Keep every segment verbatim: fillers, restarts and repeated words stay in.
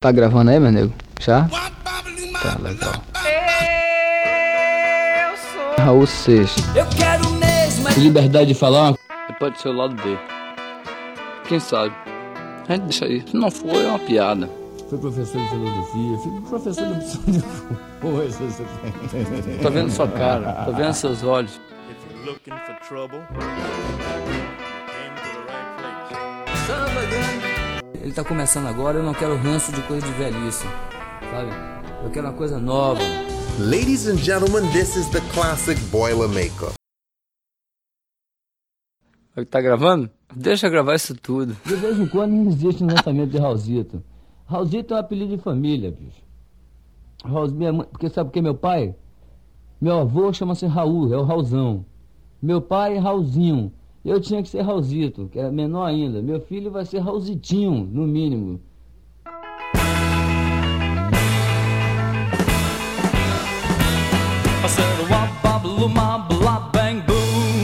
Tá gravando aí, meu nego? Já? Tá, legal. Eu sou Raul Seixas. Eu quero mesmo é... Liberdade de falar uma... Pode ser o lado B. Quem sabe? A gente deixa aí. Se não for, é uma piada. Fui professor de filosofia, fui professor de opção de coisa. Tô vendo sua cara, tô vendo seus olhos. If you're looking for trouble, came to the right place. Ele tá começando agora, eu não quero ranço de coisa de velhice, sabe? Eu quero uma coisa nova. Ladies and gentlemen, this is the classic Boilermaker. Tá gravando? Deixa eu gravar isso tudo. De vez em quando não existe um lançamento de Raulzito. Raulzito é um apelido de família, bicho. Raul, minha mãe, porque sabe o que meu pai? Meu avô chama-se Raul, é o Raulzão. Meu pai é Raulzinho. Eu tinha que ser Raulzito, que era menor ainda. Meu filho vai ser Raulzitinho, no mínimo. I said, wop, bop, luma, blah, bang, boom.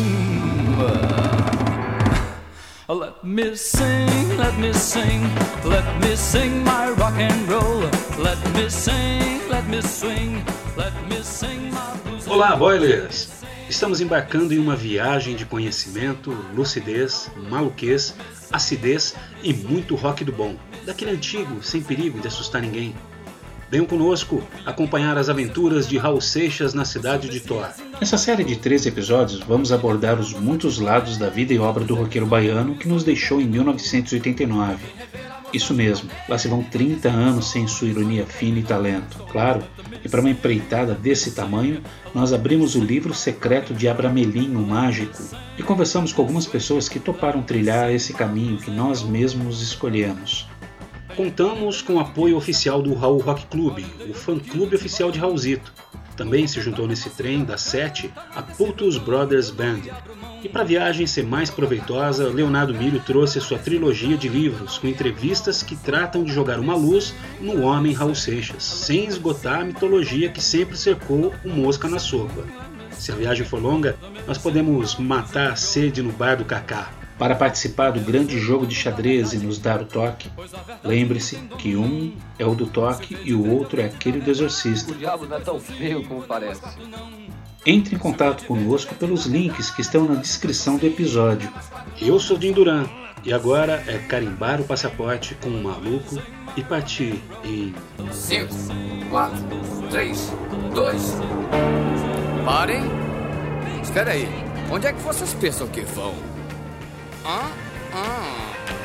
Let me sing, let me sing, let me sing my rock and roll. Let me sing, let me swing, let me sing my blues. Olá, Boilers! Estamos embarcando em uma viagem de conhecimento, lucidez, maluquez, acidez e muito rock do bom. Daquele antigo, sem perigo de assustar ninguém. Venham conosco acompanhar as aventuras de Raul Seixas na cidade de Thor. Nessa série de treze episódios, vamos abordar os muitos lados da vida e obra do roqueiro baiano que nos deixou em mil novecentos e oitenta e nove. Isso mesmo, lá se vão trinta anos sem sua ironia fina e talento. Claro, e para uma empreitada desse tamanho, nós abrimos o livro secreto de Abramelin, o Mágico, e conversamos com algumas pessoas que toparam trilhar esse caminho que nós mesmos escolhemos. Contamos com o apoio oficial do Raul Rock Club, o fã-clube oficial de Raulzito. Também se juntou nesse trem das sete a Putus Brothers Band. E para a viagem ser mais proveitosa, Leonardo Milho trouxe sua trilogia de livros com entrevistas que tratam de jogar uma luz no homem Raul Seixas, sem esgotar a mitologia que sempre cercou o Mosca na Sopa. Se a viagem for longa, nós podemos matar a sede no bar do Cacá. Para participar do grande jogo de xadrez e nos dar o toque, lembre-se que um é o do toque e o outro é aquele do exorcista. O diabo não é tão feio como parece. Entre em contato conosco pelos links que estão na descrição do episódio. Eu sou Jim Duran e agora é carimbar o passaporte com um maluco e partir em... cinco, quatro, três, dois. Parem. Espera aí. Onde é que vocês pensam que vão? Ah, ah.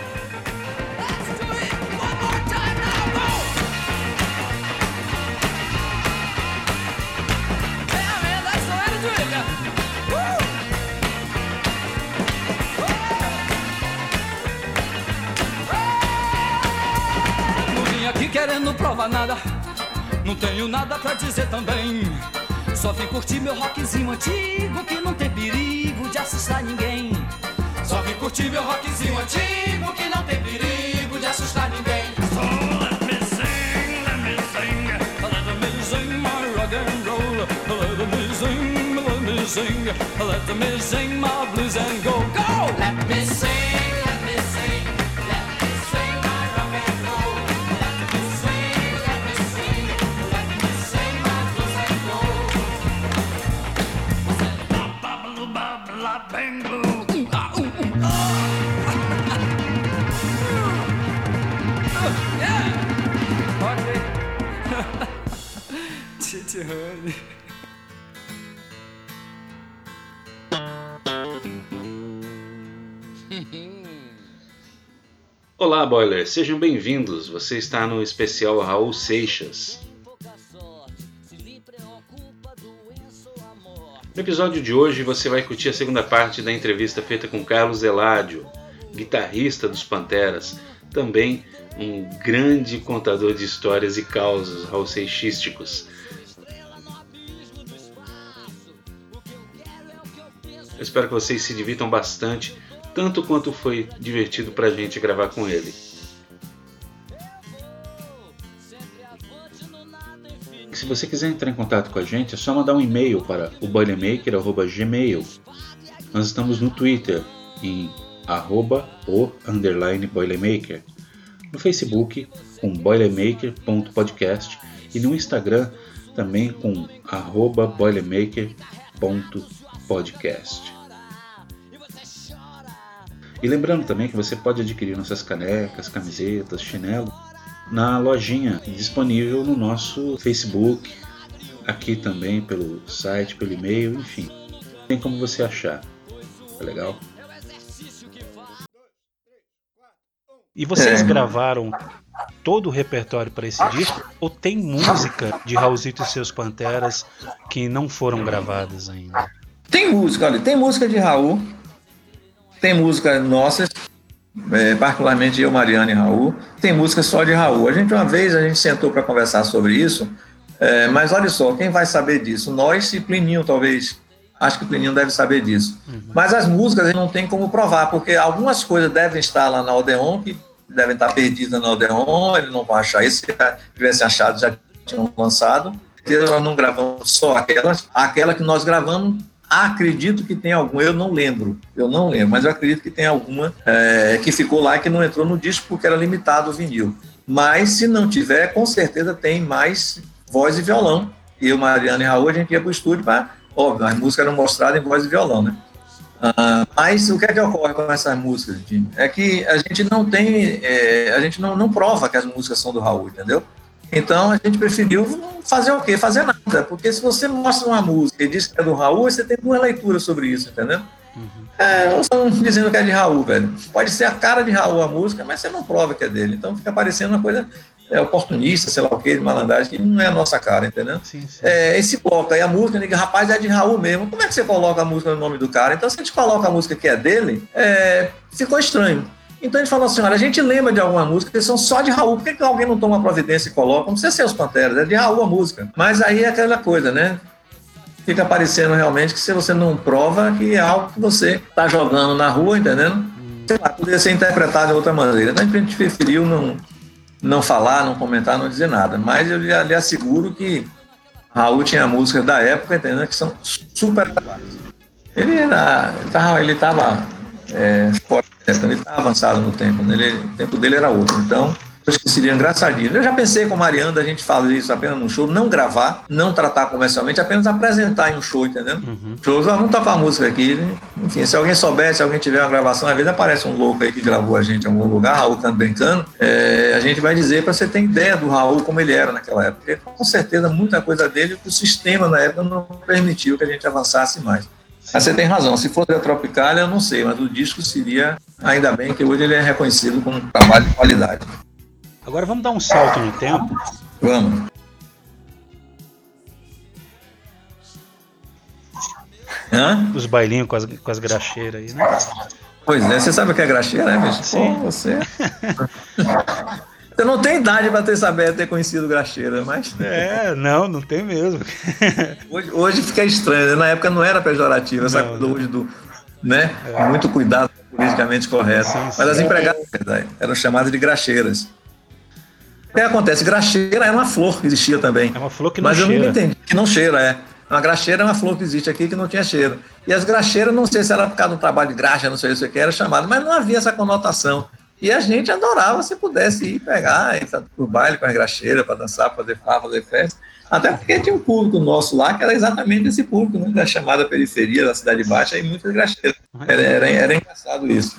Não vim aqui querendo provar nada, não tenho nada pra dizer também. Só vim curtir meu rockzinho antigo que não tem perigo de assustar ninguém. Só vim curtir meu rockzinho antigo que não tem perigo de assustar ninguém. So let me sing, let me sing, let me sing my rock and roll. Let me sing, let me sing, let me sing my blues and go, go! Let me sing, let me sing, let me sing my rock and roll. Let me sing, let me sing, let me sing my blues and go. Ba ba ba ba ba bang boo. Olá, Boilers, sejam bem-vindos. Você está no especial Raul Seixas. No episódio de hoje você vai curtir a segunda parte da entrevista feita com Carlos Eladio, guitarrista dos Panteras, também um grande contador de histórias e causos raulseixísticos. Eu espero que vocês se divirtam bastante, tanto quanto foi divertido pra gente gravar com ele. Se você quiser entrar em contato com a gente, é só mandar um e-mail para o boilermaker arroba gmail. Nós estamos no Twitter em arroba o underline boilermaker, no Facebook com boilermaker ponto podcast e no Instagram também com arroba boilermaker ponto podcast. E lembrando também que você pode adquirir nossas canecas, camisetas, chinelo na lojinha disponível no nosso Facebook, aqui também pelo site, pelo e-mail, enfim, tem como você achar. Tá legal? E vocês é. gravaram todo o repertório para esse disco? Ou tem música de Raulzito e seus Panteras que não foram gravadas ainda? Tem música, olha, tem música de Raul, tem música nossa, é, particularmente eu, Mariana e Raul, tem música só de Raul. A gente, uma vez, a gente sentou para conversar sobre isso, é, mas olha só, quem vai saber disso? Nós e Plininho, talvez. Acho que o Plininho deve saber disso. Uhum. Mas as músicas não tem como provar, porque algumas coisas devem estar lá na Odeon, que devem estar perdidas na Odeon, eles não vão achar isso. Se tivessem achado, já tinham lançado. Nós não gravamos só aquelas. Aquela que nós gravamos, acredito que tem alguma, eu não lembro, eu não lembro, mas eu acredito que tem alguma é, que ficou lá e que não entrou no disco porque era limitado o vinil. Mas se não tiver, com certeza tem mais voz e violão. E eu, Mariana e Raul, a gente ia para o estúdio para... Óbvio, as músicas eram mostradas em voz e violão, né? Ah, mas o que é que ocorre com essas músicas, Jimmy? É que a gente não tem, é, a gente não, não prova que as músicas são do Raul, entendeu? Então a gente preferiu fazer o quê? Fazer nada, porque se você mostra uma música e diz que é do Raul, você tem duas leituras sobre isso, entendeu? Uhum. É, não estão dizendo que é de Raul, velho. Pode ser a cara de Raul a música, mas você não prova que é dele, então fica parecendo uma coisa... É oportunista, sei lá o que, de malandragem, que não é a nossa cara, entendeu? Sim, sim. É, esse bloco aí, a música, diga, rapaz, é de Raul mesmo. Como é que você coloca a música no nome do cara? Então, se a gente coloca a música que é dele, é, ficou estranho. Então, a gente falou assim, olha, a gente lembra de alguma música que são só de Raul. Por que, que alguém não toma providência e coloca? Não precisa ser os Panteras, é de Raul a música. Mas aí é aquela coisa, né? Fica parecendo realmente que se você não prova, que é algo que você está jogando na rua, entendendo? Sei lá, poderia ser interpretado de outra maneira. Então, a gente preferiu não... não falar, não comentar, não dizer nada. Mas eu lhe, lhe asseguro que Raul tinha músicas da época, entendeu? Que são super atuais. Ele era, ele estava é, ele estava avançado no tempo, né? Ele, o tempo dele era outro. Então, eu acho que seria engraçadinho. Eu já pensei com o Mariana, a gente fazer isso apenas num show, não gravar, não tratar comercialmente, apenas apresentar em um show, entendeu? Uhum. Shows, vamos tocar a música aqui. Enfim, se alguém souber, se alguém tiver uma gravação, às vezes aparece um louco aí que gravou a gente em algum lugar, Raul cantando brincando, é, a gente vai dizer para você ter ideia do Raul como ele era naquela época. Porque com certeza muita coisa dele, o sistema na época não permitiu que a gente avançasse mais. Mas você tem razão, se fosse a Tropicália, eu não sei, mas o disco seria, ainda bem que hoje ele é reconhecido como um trabalho de qualidade. Agora vamos dar um salto no tempo. Vamos. Hã? Os bailinhos com as, com as graxeiras aí, né? Pois é, você sabe o que é graxeira, né, bicho? Sim. Pô, você... você não tem idade para ter saber ter conhecido graxeira, mas... É, não, não tem mesmo. Hoje, hoje fica estranho, né? Na época não era pejorativa, essa coisa hoje do... Né? É. Muito cuidado politicamente correto. Sim, sim. Mas as empregadas eram chamadas de graxeiras. O que acontece? Graxeira é uma flor que existia também. É uma flor que não mas cheira. Mas eu nunca entendi. Que não cheira, é. Uma graxeira é uma flor que existe aqui que não tinha cheiro. E as graxeiras, não sei se era por causa do trabalho de graxa, não sei se o que era chamado, mas não havia essa conotação. E a gente adorava se pudesse ir pegar, ir para o baile com as graxeiras, para dançar, fazer farra, fazer festa. Até porque tinha um público nosso lá que era exatamente esse público, né, da chamada periferia da Cidade Baixa, e muitas graxeiras. Era, era, era engraçado isso.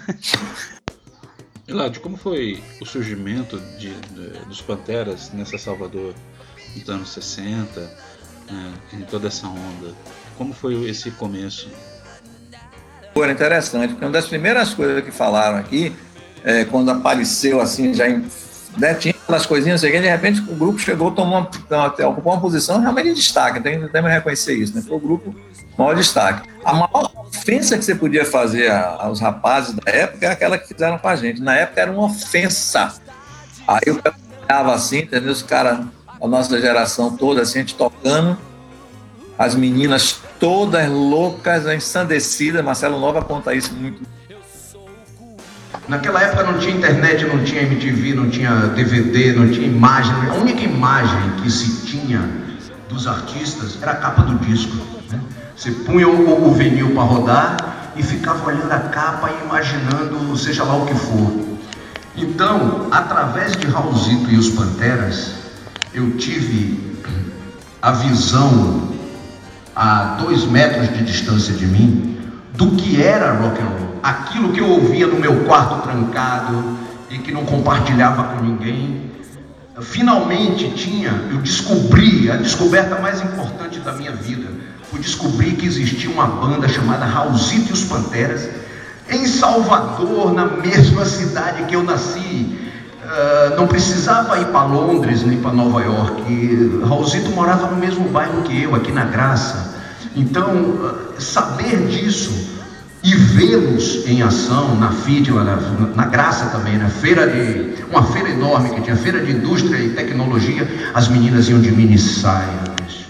Eladio, como foi o surgimento de, de, dos Panteras nessa Salvador nos anos sessenta, né, em toda essa onda? Como foi esse começo? Foi interessante, porque uma das primeiras coisas que falaram aqui, é, quando apareceu assim, já em, né, tinha aquelas coisinhas, de repente o grupo chegou, tomou uma, ocupou uma posição realmente de destaque, tem que reconhecer isso, né? Foi o grupo maior destaque. A maior ofensa que você podia fazer aos rapazes da época era aquela que fizeram com a gente. Na época era uma ofensa. Aí eu ficava assim, entendeu? Os caras, a nossa geração toda, assim, a gente tocando, as meninas todas loucas, ensandecidas. Marcelo Nova conta isso muito. Naquela época não tinha internet, não tinha M T V, não tinha D V D, não tinha imagem. A única imagem que se tinha dos artistas era a capa do disco, né? Você punha o, o vinil para rodar e ficava olhando a capa e imaginando seja lá o que for. Então, através de Raulzito e os Panteras, eu tive a visão a dois metros de distância de mim do que era rock and roll. Aquilo que eu ouvia no meu quarto trancado e que não compartilhava com ninguém. Finalmente tinha, eu descobri, a descoberta mais importante da minha vida, foi descobrir que existia uma banda chamada Raulzito e os Panteras, em Salvador, na mesma cidade que eu nasci. Uh, não precisava ir para Londres nem para Nova York. Raulzito morava no mesmo bairro que eu, aqui na Graça. Então, uh, saber disso e vê-los em ação na F I D, na, na Graça também, na feira de, uma feira enorme que tinha, feira de indústria e tecnologia, as meninas iam de mini saias,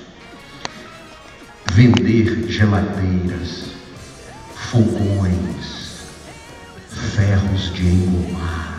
vender geladeiras, fogões, ferros de engomar.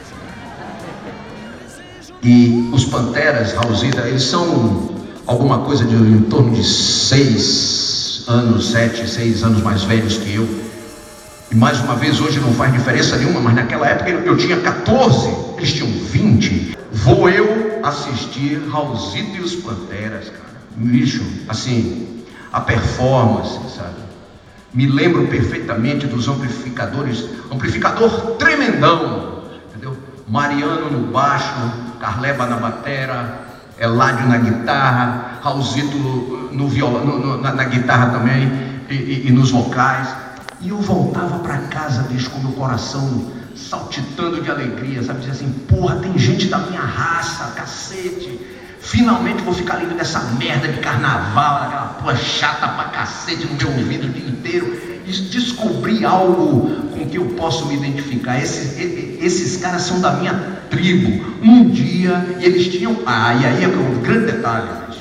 E os Panteras, Raulzito, eles são alguma coisa de em torno de seis anos, sete, seis anos mais velhos que eu. E mais uma vez, hoje não faz diferença nenhuma, mas naquela época eu tinha quatorze, eles tinham vinte. Vou eu assistir Raulzito e os Panteras, cara. Bicho, assim, a performance, sabe? Me lembro perfeitamente dos amplificadores, amplificador tremendão, entendeu? Mariano no baixo, Carleba na batera, Eládio na guitarra, Raulzito no violão, no, no, na, na guitarra também, e, e, e nos vocais. E eu voltava para casa, bicho, com meu coração saltitando de alegria, sabe? Dizia assim, porra, tem gente da minha raça, cacete. Finalmente vou ficar livre dessa merda de carnaval, aquela porra chata pra cacete no meu ouvido o dia inteiro. E descobri algo com que eu posso me identificar. Esses, esses caras são da minha tribo. Um dia eles tinham... Ah, e aí é um grande detalhe, bicho.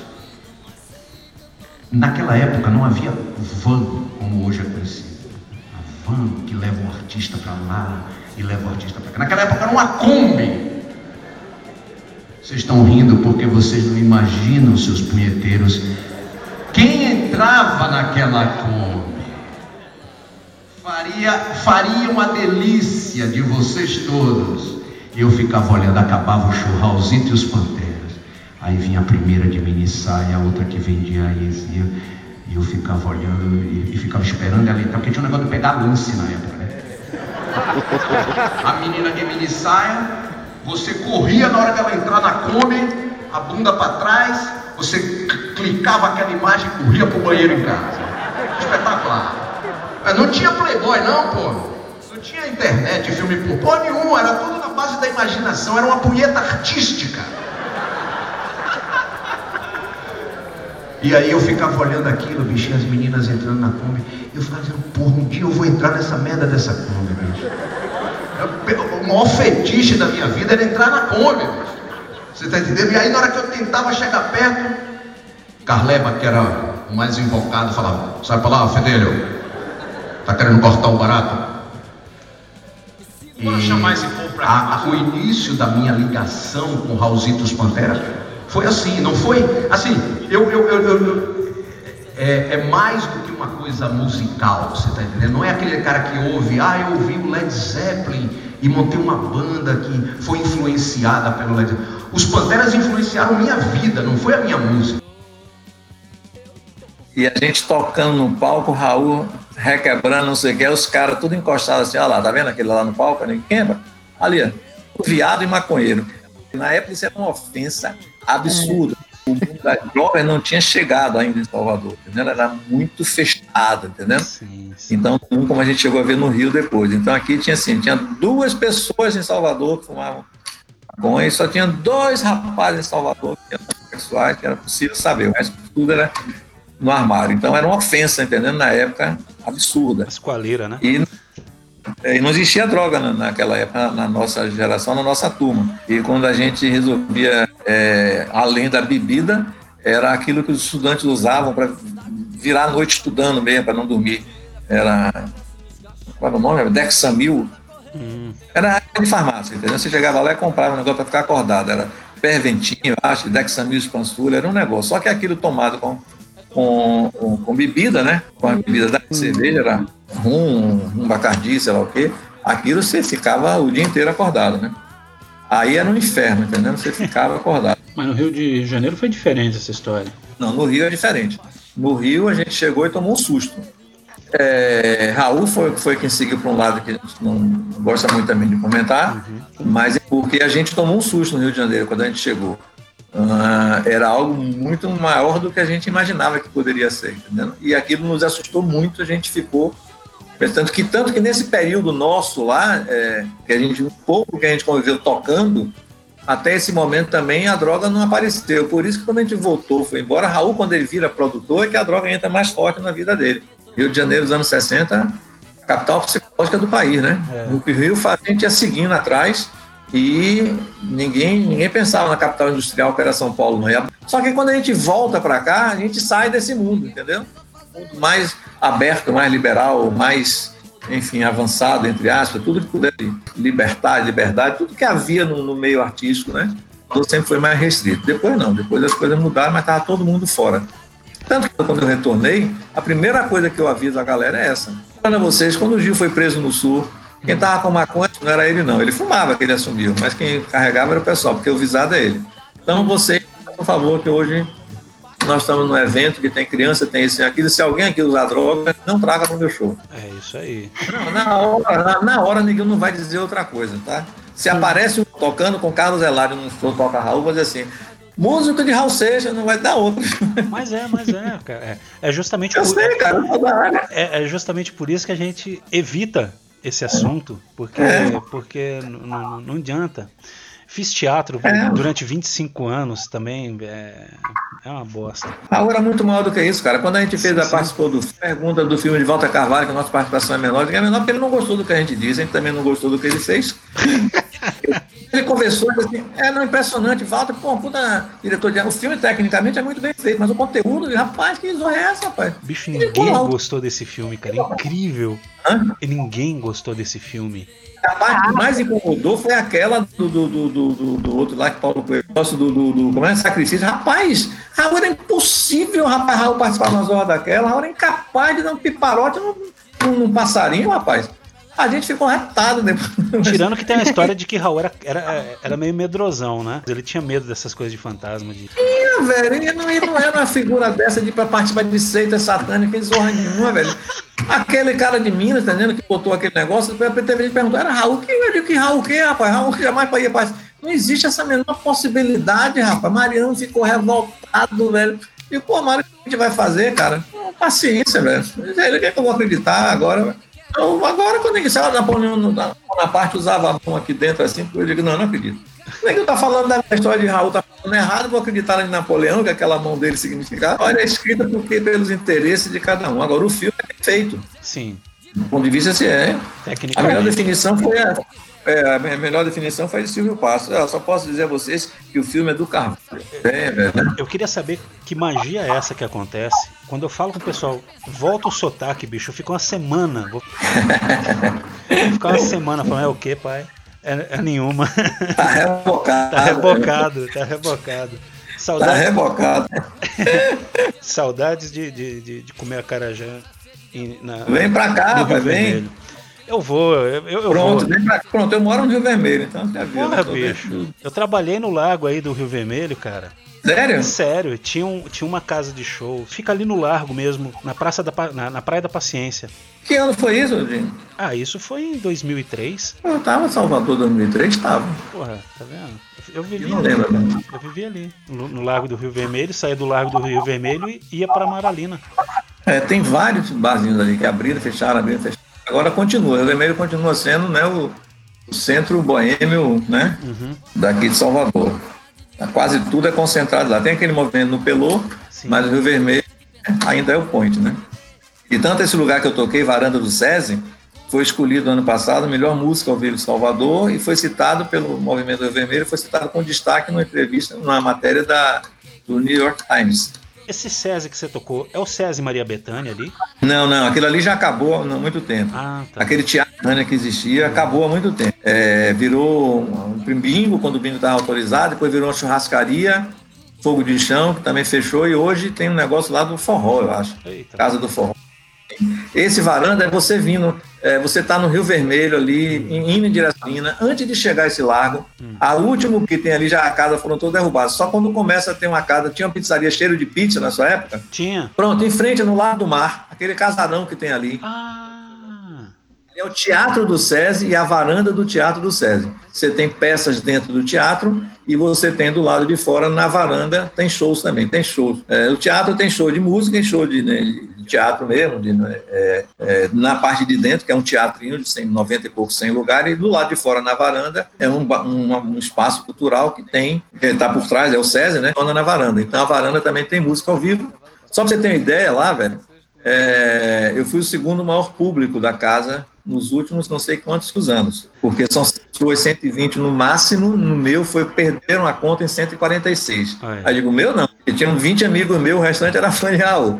Naquela época não havia van como hoje é conhecido. A van que leva o artista pra lá e leva o artista pra cá. Naquela época era uma Kombi. Vocês estão rindo porque vocês não imaginam, seus punheteiros, quem entrava naquela Kombi faria, faria uma delícia de vocês todos. E eu ficava olhando, acabava o show, Raulzito e os Panteras. Aí vinha a primeira de mini saia, a outra que vendia a heresia. E eu ficava olhando e, e ficava esperando ela entrar, porque tinha um negócio de pegar lance na época, né? A menina de mini saia, você corria na hora dela entrar na Kombi, a bunda para trás, você clicava aquela imagem e corria pro banheiro em casa. Espetacular. Mas não tinha Playboy não, pô. Não tinha internet, filme por pô nenhum, era tudo na base da imaginação, era uma punheta artística. E aí eu ficava olhando aquilo, bicho, as meninas entrando na Kombi, e eu ficava dizendo, porra, um dia eu vou entrar nessa merda dessa Kombi, bicho. O maior fetiche da minha vida era entrar na Kombi, bicho. Você tá entendendo? E aí na hora que eu tentava chegar perto, Carleba, que era o mais invocado, falava, sai pra lá, Fedelho, tá querendo cortar o barato? E chamar esse povo pra a, o início da minha ligação com Raulzito e os Panteras foi assim, não foi assim, eu, eu, eu, eu, eu é, é mais do que uma coisa musical, você tá entendendo? Não é aquele cara que ouve, ah, eu ouvi o Led Zeppelin e montei uma banda que foi influenciada pelo Led Zeppelin. Os Panteras influenciaram minha vida, não foi a minha música. E a gente tocando no palco, Raul requebrando, não sei o que, os caras tudo encostados assim, olha lá, tá vendo aquele lá no palco? Ninguém quebra. Ali, ó, viado e maconheiro. Na época isso era uma ofensa absurda. O mundo das drogas não tinha chegado ainda em Salvador, entendeu? Era muito fechado, entendeu? Sim, sim. Então, como a gente chegou a ver no Rio depois. Então aqui tinha assim, tinha duas pessoas em Salvador que fumavam maconha e só tinha dois rapazes em Salvador que eram sexuais, que era possível saber. O resto tudo era no armário. Então era uma ofensa, entendendo? Na época, absurda. Esqualeira, né? E, e não existia droga na, naquela época, na nossa geração, na nossa turma. E quando a gente resolvia, é, além da bebida, era aquilo que os estudantes usavam para virar a noite estudando mesmo, para não dormir. Era... Qual era o nome? Dexamil. Hum. Era de farmácia, entendeu? Você chegava lá e comprava um negócio para ficar acordado. Era Perventinho, acho, Dexamil Spansula, era um negócio. Só que aquilo tomado com... Com, com, com bebida, né? Com a bebida da cerveja, era rum, um bacardi, sei lá o quê. aquilo você ficava o dia inteiro acordado, né? Aí era um inferno, entendeu? Você ficava acordado. Mas no Rio de Janeiro foi diferente essa história. Não, no Rio é diferente. No Rio a gente chegou e tomou um susto. É, Raul foi, foi quem seguiu para um lado que não gosta muito também de comentar, uhum. Mas é porque a gente tomou um susto no Rio de Janeiro quando a gente chegou. Uh, era algo muito maior do que a gente imaginava que poderia ser, entendeu? E aquilo nos assustou muito, a gente ficou... Tanto que, tanto que nesse período nosso lá, é, que a gente, um pouco que a gente conviveu tocando, até esse momento também a droga não apareceu. Por isso que quando a gente voltou, foi embora, Raul, quando ele vira produtor, é que a droga entra mais forte na vida dele. Rio de Janeiro dos anos sessenta, capital psicológica do país, né? É. No Rio, a gente ia seguindo atrás e ninguém, ninguém pensava na capital industrial que era São Paulo. Não ia. Só que quando a gente volta para cá, a gente sai desse mundo, entendeu? Um mundo mais aberto, mais liberal, mais, enfim, avançado, entre aspas, tudo que puder libertar, liberdade, tudo que havia no, no meio artístico, né? Tudo sempre foi mais restrito. Depois não, depois as coisas mudaram, mas estava todo mundo fora. Tanto que quando eu retornei, a primeira coisa que eu aviso a galera é essa. Olha vocês, quando o Gil foi preso no Sul, quem estava com maconha não era ele não, ele fumava que ele assumiu, mas quem carregava era o pessoal, porque o visado é ele. Então vocês, por favor, que hoje nós estamos num evento que tem criança, tem isso e aquilo, se alguém aqui usar droga, não traga no meu show. É isso aí. Não, na hora, na, na hora ninguém não vai dizer outra coisa, tá? Se aparece um tocando com Carlos Eladio num show, toca Raul, vai dizer assim... Música de Raul Seixas, não vai dar outra. Mas é, mas é, cara. É, é justamente eu por, sei, cara, é, é justamente por isso que a gente evita esse assunto, porque, é. porque não, não, não adianta. Fiz teatro é. durante vinte e cinco anos também, é, é uma bosta. Raul era muito maior do que isso, cara. Quando a gente fez sim, a participou do pergunta do filme de Walter Carvalho, que a nossa participação é menor, é menor porque ele não gostou do que a gente disse, a gente também não gostou do que ele fez. Ele conversou e disse assim, é não, impressionante, Walter, pô, puta diretor de... O filme tecnicamente é muito bem feito, mas o conteúdo, rapaz, que zorra é essa, rapaz? Bicho, ninguém gostou desse filme, cara, incrível. Hã? E ninguém gostou desse filme. A parte que mais incomodou foi aquela do, do, do, do, do outro lá que Paulo Coelho gosta do, do, do como é, sacrifício. Rapaz, Raul era impossível, rapaz, Raul participar de uma zorra daquela, Raul era incapaz de dar um piparote num, num passarinho, rapaz. A gente ficou retado depois. Tirando que tem a história de que Raul era, era, era meio medrosão, né? Ele tinha medo dessas coisas de fantasma. De... Tinha, velho. Ele não, ele não era uma figura dessa de ir pra participar de seita satânica, zorra nenhuma, velho. Aquele cara de Minas, tá entendendo? Que botou aquele negócio, depois teve gente perguntou, era Raul? Que, eu digo, que Raul o quê, rapaz? Raul que jamais ia participar. Não existe essa menor possibilidade, rapaz. Mariano ficou revoltado, velho. E, pô, Mário, o que a gente vai fazer, cara? Paciência, velho. Ele quer que eu vou acreditar agora, velho. Então, agora, quando ele saiu da Bonaparte, usava a mão aqui dentro assim, eu digo, não, não acredito. O nego tá falando da história de Raul, tá falando errado, vou acreditar em Napoleão, que aquela mão dele significava. Olha, é escrita porque pelos interesses de cada um. Agora, o filme é feito. Sim. Do ponto de vista, se é. A melhor definição foi a, é, a melhor definição foi de Silvio Passos. Eu só posso dizer a vocês que o filme é do Carvalho. É, é, eu queria saber que magia é essa que acontece. Quando eu falo com o pessoal, volta o sotaque, bicho, eu fico uma semana. Vou, vou ficar uma semana falando, é o quê, pai? É, é nenhuma. Tá rebocado. Tá rebocado, tá rebocado. Saudades, tá rebocado. Saudades de, de, de, de comer acarajé. Na, vem pra cá, rapaz, vem. Eu vou, eu, eu pronto, vou. Vem pra, pronto, eu moro no Rio Vermelho, então já viu. Porra, bicho, vendo. Eu trabalhei no lago aí do Rio Vermelho, cara. Sério? Sério, tinha, um, tinha uma casa de show, fica ali no largo mesmo, na, praça da, na, na Praia da Paciência. Que ano foi isso, gente? Ah, isso foi em dois mil e três. Eu tava em Salvador em dois mil e três, tava. Porra, tá vendo? Eu vivi eu não ali, lembro, né? Eu vivi ali, no, no Lago do Rio Vermelho, saía do Lago do Rio Vermelho e ia pra Maralina. É, tem vários barzinhos ali que abriram, fecharam, abriram, fecharam. Agora continua, o Rio Vermelho continua sendo, né, o, o centro boêmio, né, uhum. daqui de Salvador. Quase tudo é concentrado lá. Tem aquele movimento no Pelô, sim, mas o Rio Vermelho ainda é o point, né? E tanto esse lugar que eu toquei, Varanda do SESI, foi escolhido no ano passado, melhor música ao vivo de Salvador, e foi citado pelo movimento do Rio Vermelho, foi citado com destaque numa entrevista, numa matéria da, do New York Times. Esse SESI que você tocou, é o SESI Maria Bethânia ali? Não, não, aquilo ali já acabou há muito tempo. Ah, tá. Aquele teatro que existia acabou há muito tempo. É, virou um, um bingo, quando o bingo estava autorizado, depois virou uma churrascaria, fogo de chão, que também fechou, e hoje tem um negócio lá do forró, eu acho. Eita. Casa do Forró. Esse varanda é você vindo, é, você está no Rio Vermelho ali, indo em direção, antes de chegar a esse largo, hum. a última que tem ali, já a casa foram todas derrubadas. Só quando começa a ter uma casa, tinha uma pizzaria cheiro de pizza na sua época? Tinha. Pronto, em frente, no lado do mar, aquele casarão que tem ali. Ah. É o Teatro do SESI e a varanda do Teatro do SESI. Você tem peças dentro do teatro e você tem do lado de fora, na varanda, tem shows também, tem shows. É, o teatro tem show de música e show de, né, de teatro mesmo, de, é, é, na parte de dentro, que é um teatrinho de cem, noventa e poucos, cem lugares, e do lado de fora, na varanda, é um, um, um espaço cultural que tem, que está por trás, é o SESI, né, na varanda. Então a varanda também tem música ao vivo. Só para você ter uma ideia lá, velho, é, eu fui o segundo maior público da casa nos últimos não sei quantos anos, porque são cento e vinte no máximo, no meu foi, perderam a conta em cento e quarenta e seis. Ah, é. Aí digo, meu não, eu tinha vinte amigos meus, o restante era fã de Raul.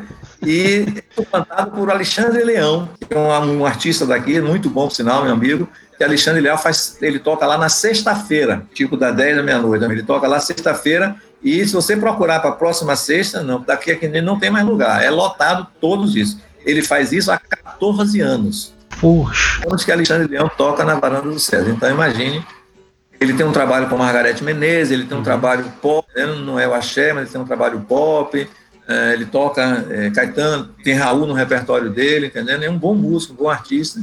E foi cantado por Alexandre Leão, que é um, um artista daqui, muito bom, por sinal, meu amigo, que Alexandre Leão faz, ele toca lá na sexta-feira, tipo das dez da meia-noite, ele toca lá sexta-feira, e se você procurar para a próxima sexta, não, daqui a que não tem mais lugar, é lotado todos isso. Ele faz isso há quatorze anos. Poxa. Onde que Alexandre Leão toca na varanda do César. Então imagine, ele tem um trabalho com Margareth Menezes, ele tem um uhum. trabalho pop, não é o axé, mas ele tem um trabalho pop, é, ele toca é, Caetano, tem Raul no repertório dele, entendeu? É um bom músico, um bom artista,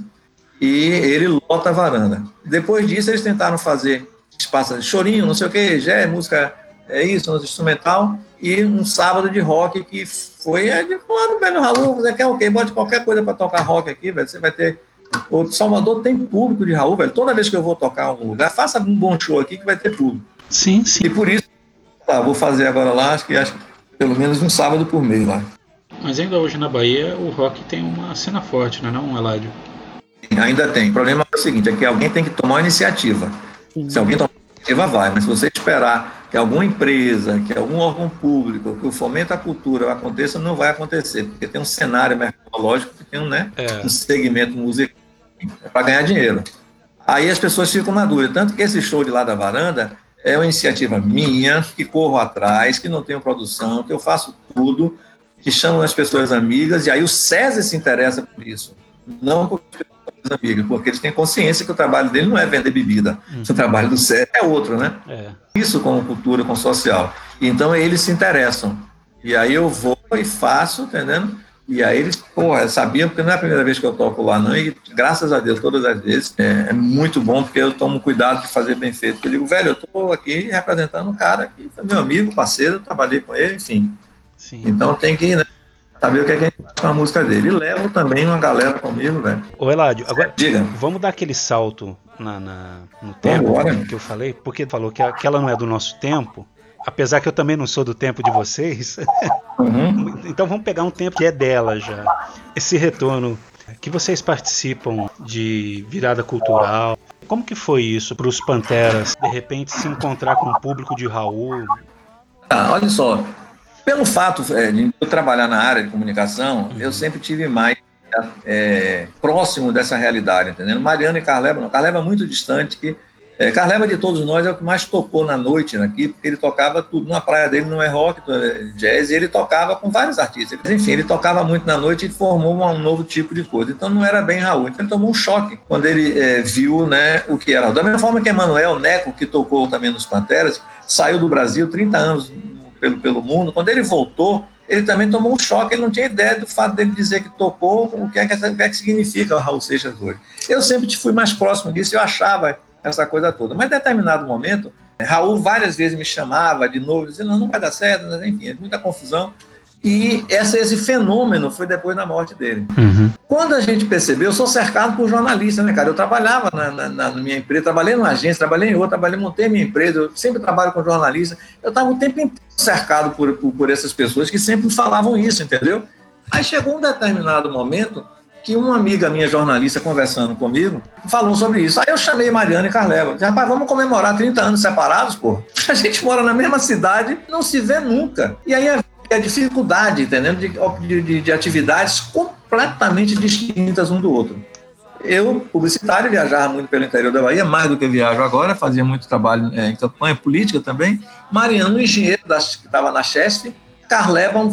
e ele lota a varanda. Depois disso eles tentaram fazer espaço de chorinho, não sei o que, já é música, é isso, instrumental, e um sábado de rock que foi, é de fulano, velho, Raul, você quer o quê? Bote qualquer coisa para tocar rock aqui, velho, você vai ter... O Salvador tem público de Raul, velho, toda vez que eu vou tocar em algum lugar, faça um bom show aqui que vai ter público. Sim, sim. E por isso, tá, vou fazer agora lá, acho que, acho que pelo menos um sábado por mês lá. Mas ainda hoje na Bahia, o rock tem uma cena forte, não é não, Eladio? Ainda tem. O problema é o seguinte, é que alguém tem que tomar a iniciativa. Sim. Se alguém tomar a iniciativa, vai, mas se você esperar que alguma empresa, que algum órgão público, que o fomento à cultura aconteça, não vai acontecer, porque tem um cenário mercadológico que tem um, né, é. um segmento musical para ganhar dinheiro. Aí as pessoas ficam na dúvida, tanto que esse show de lá da varanda é uma iniciativa minha, que corro atrás, que não tenho produção, que eu faço tudo, que chamo as pessoas amigas, e aí o SESI se interessa por isso, não por amigas, porque eles têm consciência que o trabalho dele não é vender bebida, hum. o trabalho do SESI é outro, né? É. Isso com cultura, com social. Então eles se interessam. E aí eu vou e faço, entendendo? E aí eles, porra, sabiam, porque não é a primeira vez que eu toco lá, não, e graças a Deus, todas as vezes, é, é muito bom, porque eu tomo cuidado de fazer bem feito. Porque eu digo, velho, eu tô aqui representando um cara que foi meu amigo, parceiro, eu trabalhei com ele, enfim. Sim. Então tem que, né, saber o que é que a gente faz com a música dele. E levo também uma galera comigo, velho. Ô, Eladio, agora, diga. Vamos dar aquele salto na, na, no tempo que, que eu falei, porque falou que aquela não é do nosso tempo, apesar que eu também não sou do tempo de vocês. Uhum. Então vamos pegar um tempo que é dela já. Esse retorno que vocês participam de virada cultural. Como que foi isso para os Panteras, de repente, se encontrar com o público de Raul? Ah, olha só, pelo fato é, de eu trabalhar na área de comunicação, uhum. eu sempre tive mais é, próximo dessa realidade, entendeu? Mariano e Carleba não. Carleba é muito distante, que É, Carleba de todos nós é o que mais tocou na noite aqui, porque ele tocava tudo. Na praia dele não é rock, é jazz, e ele tocava com vários artistas. Enfim, ele tocava muito na noite e formou um novo tipo de coisa. Então não era bem Raul. Então ele tomou um choque quando ele é, viu, né, o que era. Da mesma forma que Emanuel Neco, que tocou também nos Panteras, saiu do Brasil trinta anos pelo, pelo mundo. Quando ele voltou, ele também tomou um choque. Ele não tinha ideia do fato dele dizer que tocou, o que é que, o que, é que significa o Raul Seixas hoje. Eu sempre fui mais próximo disso, eu achava essa coisa toda. Mas em determinado momento, Raul várias vezes me chamava de novo, dizendo, não, não vai dar certo, enfim, muita confusão. E essa, esse fenômeno foi depois da morte dele. Uhum. Quando a gente percebeu, eu sou cercado por jornalistas, né, cara? Eu trabalhava na, na, na minha empresa, trabalhei numa agência, trabalhei em outra, trabalhei, montei minha empresa, eu sempre trabalho com jornalistas. Eu estava o tempo inteiro cercado por, por, por essas pessoas que sempre falavam isso, entendeu? Aí chegou um determinado momento que uma amiga minha, jornalista, conversando comigo, falou sobre isso. Aí eu chamei Mariano e Carleba. Disse, rapaz, vamos comemorar trinta anos separados, pô. A gente mora na mesma cidade, não se vê nunca. E aí a dificuldade, entendeu? De, de, de atividades completamente distintas um do outro. Eu, publicitário, viajava muito pelo interior da Bahia, mais do que viajo agora, fazia muito trabalho é, em campanha política também. Mariano, engenheiro da, que estava na Chesf. Carleba, um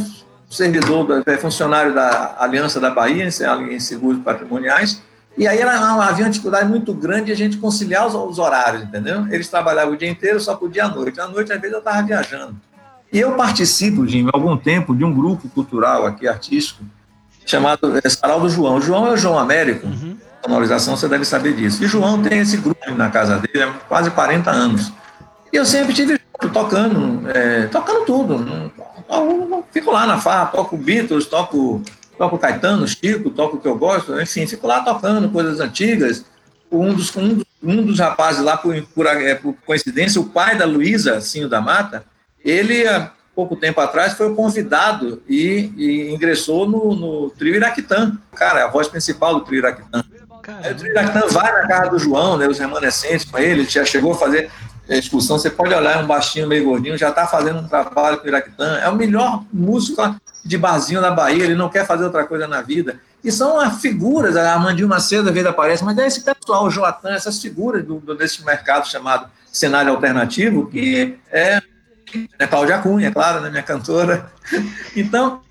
servidor, da, funcionário da Aliança da Bahia, em seguros patrimoniais, e aí era, havia uma dificuldade muito grande de a gente conciliar os, os horários, entendeu? Eles trabalhavam o dia inteiro, só podia à noite. À noite, às vezes, eu estava viajando. E eu participo, Jim, há algum tempo, de um grupo cultural aqui, artístico, chamado é, Sarau do João. O João é o João Américo, uhum. Sonorização, você deve saber disso. E o João tem esse grupo na casa dele há quase quarenta anos. E eu sempre tive tocando, é, tocando tudo. Eu fico lá na farra, toco Beatles, toco, toco Caetano, Chico, toco o que eu gosto, enfim, fico lá tocando coisas antigas. Um dos, um dos, um dos rapazes lá, por, por, é, por coincidência, o pai da Luísa, Cinho da Mata, ele, há pouco tempo atrás, foi convidado e, e ingressou no, no Trio Iraquitã. Cara, é a voz principal do Trio Iraquitã. Aí o Trio Iraquitã vai na casa do João, né, os remanescentes com ele, ele já chegou a fazer excursão, você pode olhar, é um baixinho meio gordinho, já está fazendo um trabalho com o Iraquitã, é o melhor músico de barzinho da Bahia, ele não quer fazer outra coisa na vida. E são as figuras, a Armandinho Macedo às vezes aparece, mas é esse pessoal, o Joatan, essas figuras do, do, desse mercado chamado cenário alternativo, que é, é Cláudia Cunha, é claro, né, minha cantora. Então,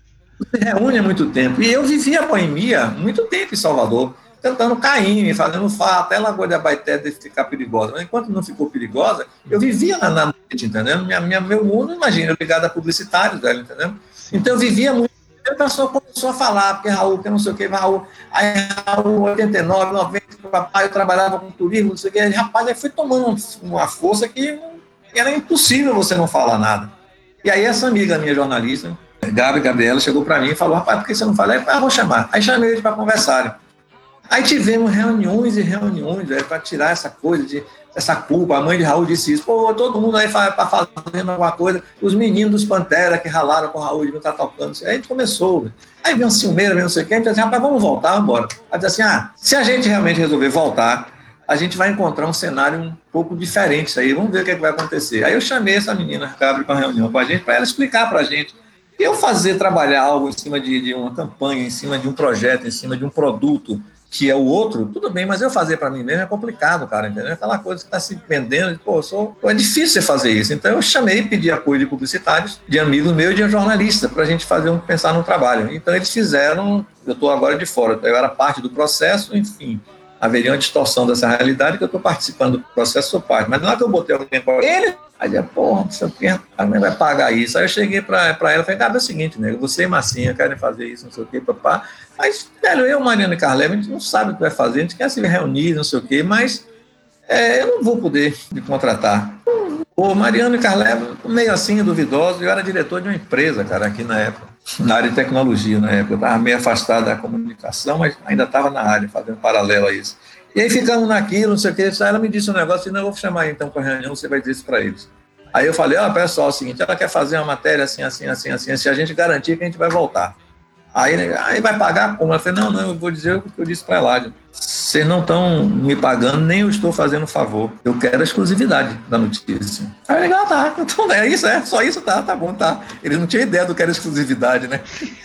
se reúne há muito tempo. E eu vivi a boemia muito tempo em Salvador, tentando cair, fazendo farra, até Lagoa de Abaeté de ficar perigosa. Mas enquanto não ficou perigosa, eu vivia na, na noite, entendeu? Minha, minha, meu mundo, imagina, eu ligado a publicitários, velho, entendeu? Então eu vivia muito. A pessoa começou a falar, porque Raul, porque não sei o que, Raul. Aí, Raul, oitenta e nove, noventa, papai, eu trabalhava com turismo, não sei o que. Rapaz, aí foi tomando uma força que era impossível você não falar nada. E aí essa amiga minha, jornalista, Gabi Gabriela, chegou para mim e falou, rapaz, por que você não fala? Aí, ah, vou chamar. Aí chamei eles para conversarem. Aí tivemos reuniões e reuniões para tirar essa coisa, de, essa culpa. A mãe de Raul disse isso. Pô, todo mundo aí para fazendo alguma coisa. Os meninos dos Pantera que ralaram com o Raul, de não estar tocando. Aí a gente começou. Aí veio um ciumeiro, veio não sei o quê. A gente disse, rapaz, vamos voltar, vamos embora. Aí disse assim, ah, se a gente realmente resolver voltar, a gente vai encontrar um cenário um pouco diferente isso aí. Vamos ver o que, é que vai acontecer. Aí eu chamei essa menina, Cabri, para uma reunião com a gente, para ela explicar para a gente. E eu fazer, trabalhar algo em cima de, de uma campanha, em cima de um projeto, em cima de um produto, que é o outro, tudo bem, mas eu fazer para mim mesmo é complicado, cara, entendeu? Aquela coisa que está se vendendo, pô, sou, pô, é difícil você fazer isso. Então eu chamei e pedi apoio de publicitários, de amigos meus e de jornalistas, para a gente fazer um, pensar no trabalho. Então eles fizeram, eu estou agora de fora, eu era parte do processo, enfim, haveria uma distorção dessa realidade que eu estou participando do processo, sou parte. Mas na hora que eu botei o tempo, ele, aí dizia, porra, não sei o que, como vai pagar isso? Aí eu cheguei para ela e falei, cara, é o seguinte, né, você e Massinha querem fazer isso, não sei o que, papá. Mas, velho, eu, Mariana e Carleba, a gente não sabe o que vai fazer, a gente quer se reunir, não sei o quê, mas é, eu não vou poder me contratar. O Mariana e Carleba, meio assim, duvidoso, eu era diretor de uma empresa, cara, aqui na época, na área de tecnologia, na época. Eu estava meio afastado da comunicação, mas ainda estava na área, fazendo paralelo a isso. E aí ficamos naquilo, não sei o quê, ela me disse um negócio, e não, eu vou chamar então para a reunião, você vai dizer isso para eles. Aí eu falei, ó, pessoal, é o seguinte, ela quer fazer uma matéria assim, assim, assim, assim, se a gente garantir que a gente vai voltar. Aí, aí vai pagar como? Ela falou, não, não, eu vou dizer o que eu disse para ela. Vocês não estão me pagando, nem eu estou fazendo favor. Eu quero a exclusividade da notícia. Aí legal, tá, então é isso, é, só isso, tá, tá bom, tá. Eles não tinham ideia do que era exclusividade, né?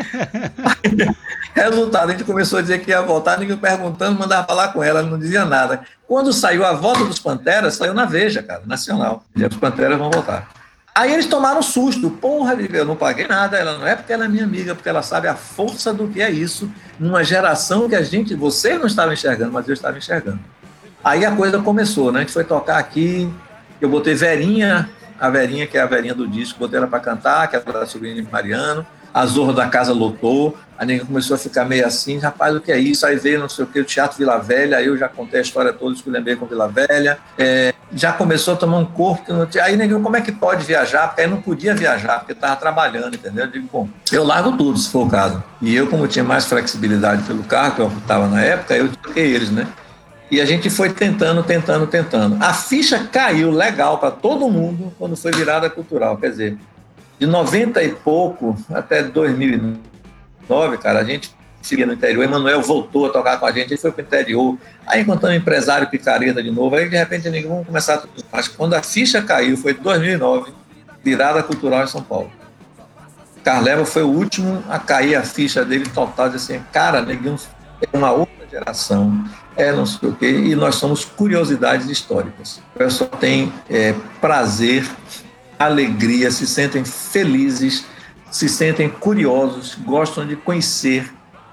Aí, resultado, a gente começou a dizer que ia voltar, ninguém perguntando, mandava falar com ela, ela não dizia nada. Quando saiu a volta dos Panteras, saiu na Veja, cara, nacional. E os Panteras vão voltar. Aí eles tomaram um susto, porra, eu não paguei nada, ela não é porque ela é minha amiga, porque ela sabe a força do que é isso, numa geração que a gente, vocês não estavam enxergando, mas eu estava enxergando. Aí a coisa começou, né, a gente foi tocar aqui, eu botei Verinha, a Verinha que é a Verinha do disco, botei ela para cantar, que era da sobrinha de Mariano, a Zorra da Casa lotou, a ninguém começou a ficar meio assim, rapaz, o que é isso? Aí veio, não sei o que, o Teatro Vila Velha, aí eu já contei a história toda, que eu lembrei com Vila Velha, é, já começou a tomar um corpo, aí ninguém, como é que pode viajar? Porque aí não podia viajar, porque estava trabalhando, entendeu? Eu digo, bom, eu largo tudo, se for o caso. E eu, como tinha mais flexibilidade pelo carro, que eu estava na época, eu toquei eles, né? E a gente foi tentando, tentando, tentando. A ficha caiu legal para todo mundo quando foi virada cultural, quer dizer, de noventa e pouco até dois mil e nove, cara, a gente seguia no interior, Emanuel voltou a tocar com a gente, ele foi para o interior, aí encontramos um empresário picareta de novo, aí de repente ninguém, vamos começar tudo. Mas quando a ficha caiu, foi em dois mil e nove, virada cultural em São Paulo. Carleba foi o último a cair a ficha dele total, disse assim, cara, neguinho, é uma outra geração, é não sei o quê, e nós somos curiosidades históricas. O pessoal tem é, prazer, alegria, se sentem felizes, se sentem curiosos, gostam de conhecer,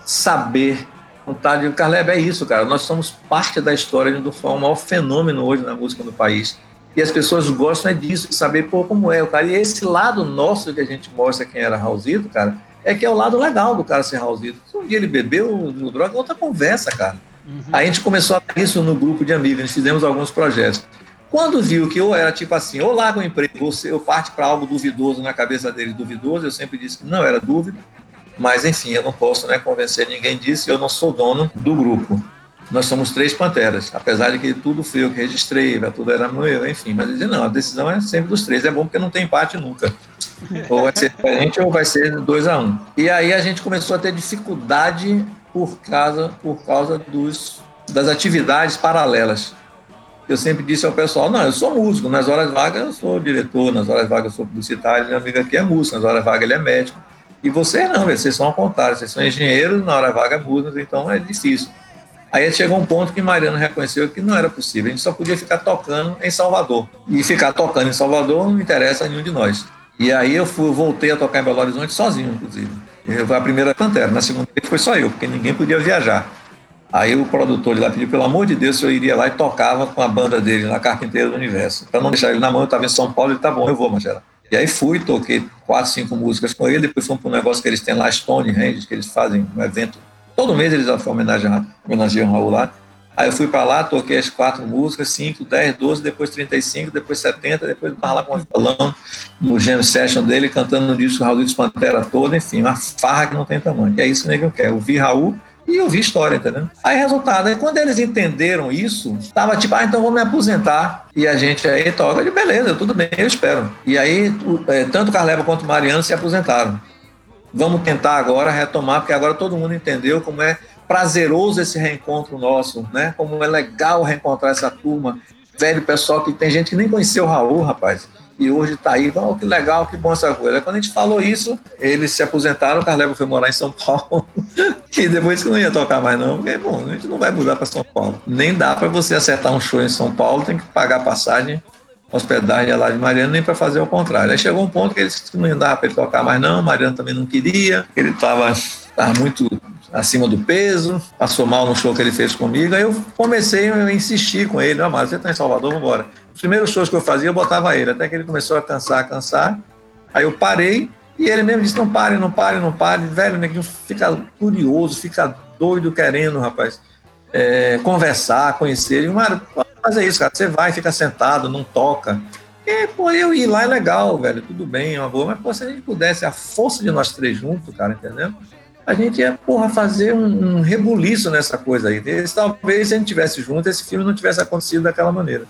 saber, vontade. O Caleb é isso, cara. Nós somos parte da história do o maior fenômeno hoje na música do país. E as pessoas gostam é disso, de saber pô, como é o cara. E esse lado nosso que a gente mostra quem era Raulzito, cara, é que é o lado legal do cara ser Raulzito. Se um dia ele bebeu droga, é outra conversa, cara. Uhum. Aí a gente começou a fazer isso no grupo de amigos, nós fizemos alguns projetos. Quando viu que ou era tipo assim, ou larga o emprego, ou eu parte para algo duvidoso na cabeça dele, duvidoso, eu sempre disse que não era dúvida, mas enfim, eu não posso, né, convencer ninguém disso, eu não sou dono do grupo. Nós somos três Panteras, apesar de que tudo foi eu que registrei, tudo era meu, enfim, mas dizia, não, a decisão é sempre dos três, é bom porque não tem empate nunca. Ou vai ser diferente ou vai ser dois a um. E aí a gente começou a ter dificuldade por causa, por causa dos, das atividades paralelas. Eu sempre disse ao pessoal, não, eu sou músico, nas horas vagas eu sou diretor, nas horas vagas eu sou publicitário, meu amigo aqui é músico, nas horas vagas ele é médico. E vocês não, vocês são ao contrário, vocês são engenheiros, na hora vaga é músico, então é difícil. Aí chegou um ponto que Mariano reconheceu que não era possível, a gente só podia ficar tocando em Salvador. E ficar tocando em Salvador não interessa a nenhum de nós. E aí eu fui, voltei a tocar em Belo Horizonte sozinho, inclusive. Eu fui a primeira Pantera, na segunda foi só eu, porque ninguém podia viajar. Aí o produtor de lá pediu, pelo amor de Deus, se eu iria lá e tocava com a banda dele na Carpinteira do Universo. Para não deixar ele na mão, eu estava em São Paulo, ele tá bom, eu vou, Magela. E aí fui, toquei quatro, cinco músicas com ele, depois fomos para um negócio que eles têm lá, Stonehenge, que eles fazem um evento. Todo mês eles homenageiam, homenageiam o Raul lá. Aí eu fui para lá, toquei as quatro músicas, cinco, dez, doze, depois trinta e cinco, depois setenta, depois estava lá com o violão, no jam session dele, cantando no disco Raul dos Pantera todo, enfim, uma farra que não tem tamanho. Que é isso que eu quero, ouvir Raul e ouvir história, entendeu? Aí, resultado, aí quando eles entenderam isso, tava tipo, ah, então vou me aposentar. E a gente aí toca, de beleza, tudo bem, eu espero. E aí, tanto Carleba quanto Mariano se aposentaram. Vamos tentar agora retomar, porque agora todo mundo entendeu como é prazeroso esse reencontro nosso, né? Como é legal reencontrar essa turma, velho pessoal, que tem gente que nem conheceu o Raul, rapaz, e hoje tá aí, oh, que legal, que bom essa coisa. Quando a gente falou isso, eles se aposentaram, o Carleba foi morar em São Paulo, e depois que não ia tocar mais não, porque, bom, a gente não vai mudar para São Paulo. Nem dá para você acertar um show em São Paulo, tem que pagar passagem, hospedagem lá de Mariano, nem para fazer o contrário. Aí chegou um ponto que ele disse que não dava para ele tocar mais não, Mariano também não queria, ele estava muito acima do peso, passou mal no show que ele fez comigo, aí eu comecei a insistir com ele, ah, mas você está em Salvador, vamos embora. Os primeiros shows que eu fazia, eu botava ele, até que ele começou a cansar, a cansar, aí eu parei, e ele mesmo disse, não pare, não pare, não pare, velho, neguinho fica curioso, fica doido querendo, rapaz, é, conversar, conhecer, e Mário, mas é isso, cara, você vai, fica sentado, não toca. E, pô, eu ir lá é legal, velho, tudo bem, é uma boa, mas pô, se a gente pudesse, a força de nós três juntos, cara, entendeu? A gente ia, porra, fazer um, um rebuliço nessa coisa aí. Esse, talvez, se a gente tivesse junto, esse filme não tivesse acontecido daquela maneira.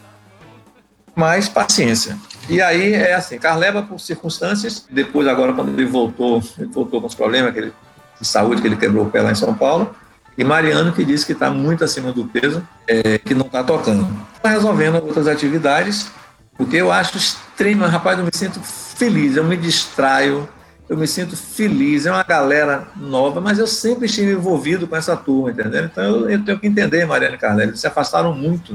Mas, paciência. E aí, é assim, Carleba, por circunstâncias, depois, agora, quando ele voltou, ele voltou com os problemas que ele, de saúde, que ele quebrou o pé lá em São Paulo, e Mariano, que disse que está muito acima do peso, é, que não está tocando. Está resolvendo outras atividades, porque eu acho extremo, rapaz, eu me sinto feliz, eu me distraio, eu me sinto feliz, é uma galera nova, mas eu sempre estive envolvido com essa turma, entendeu? Então eu, eu tenho que entender, Mariano e Carleba, eles se afastaram muito.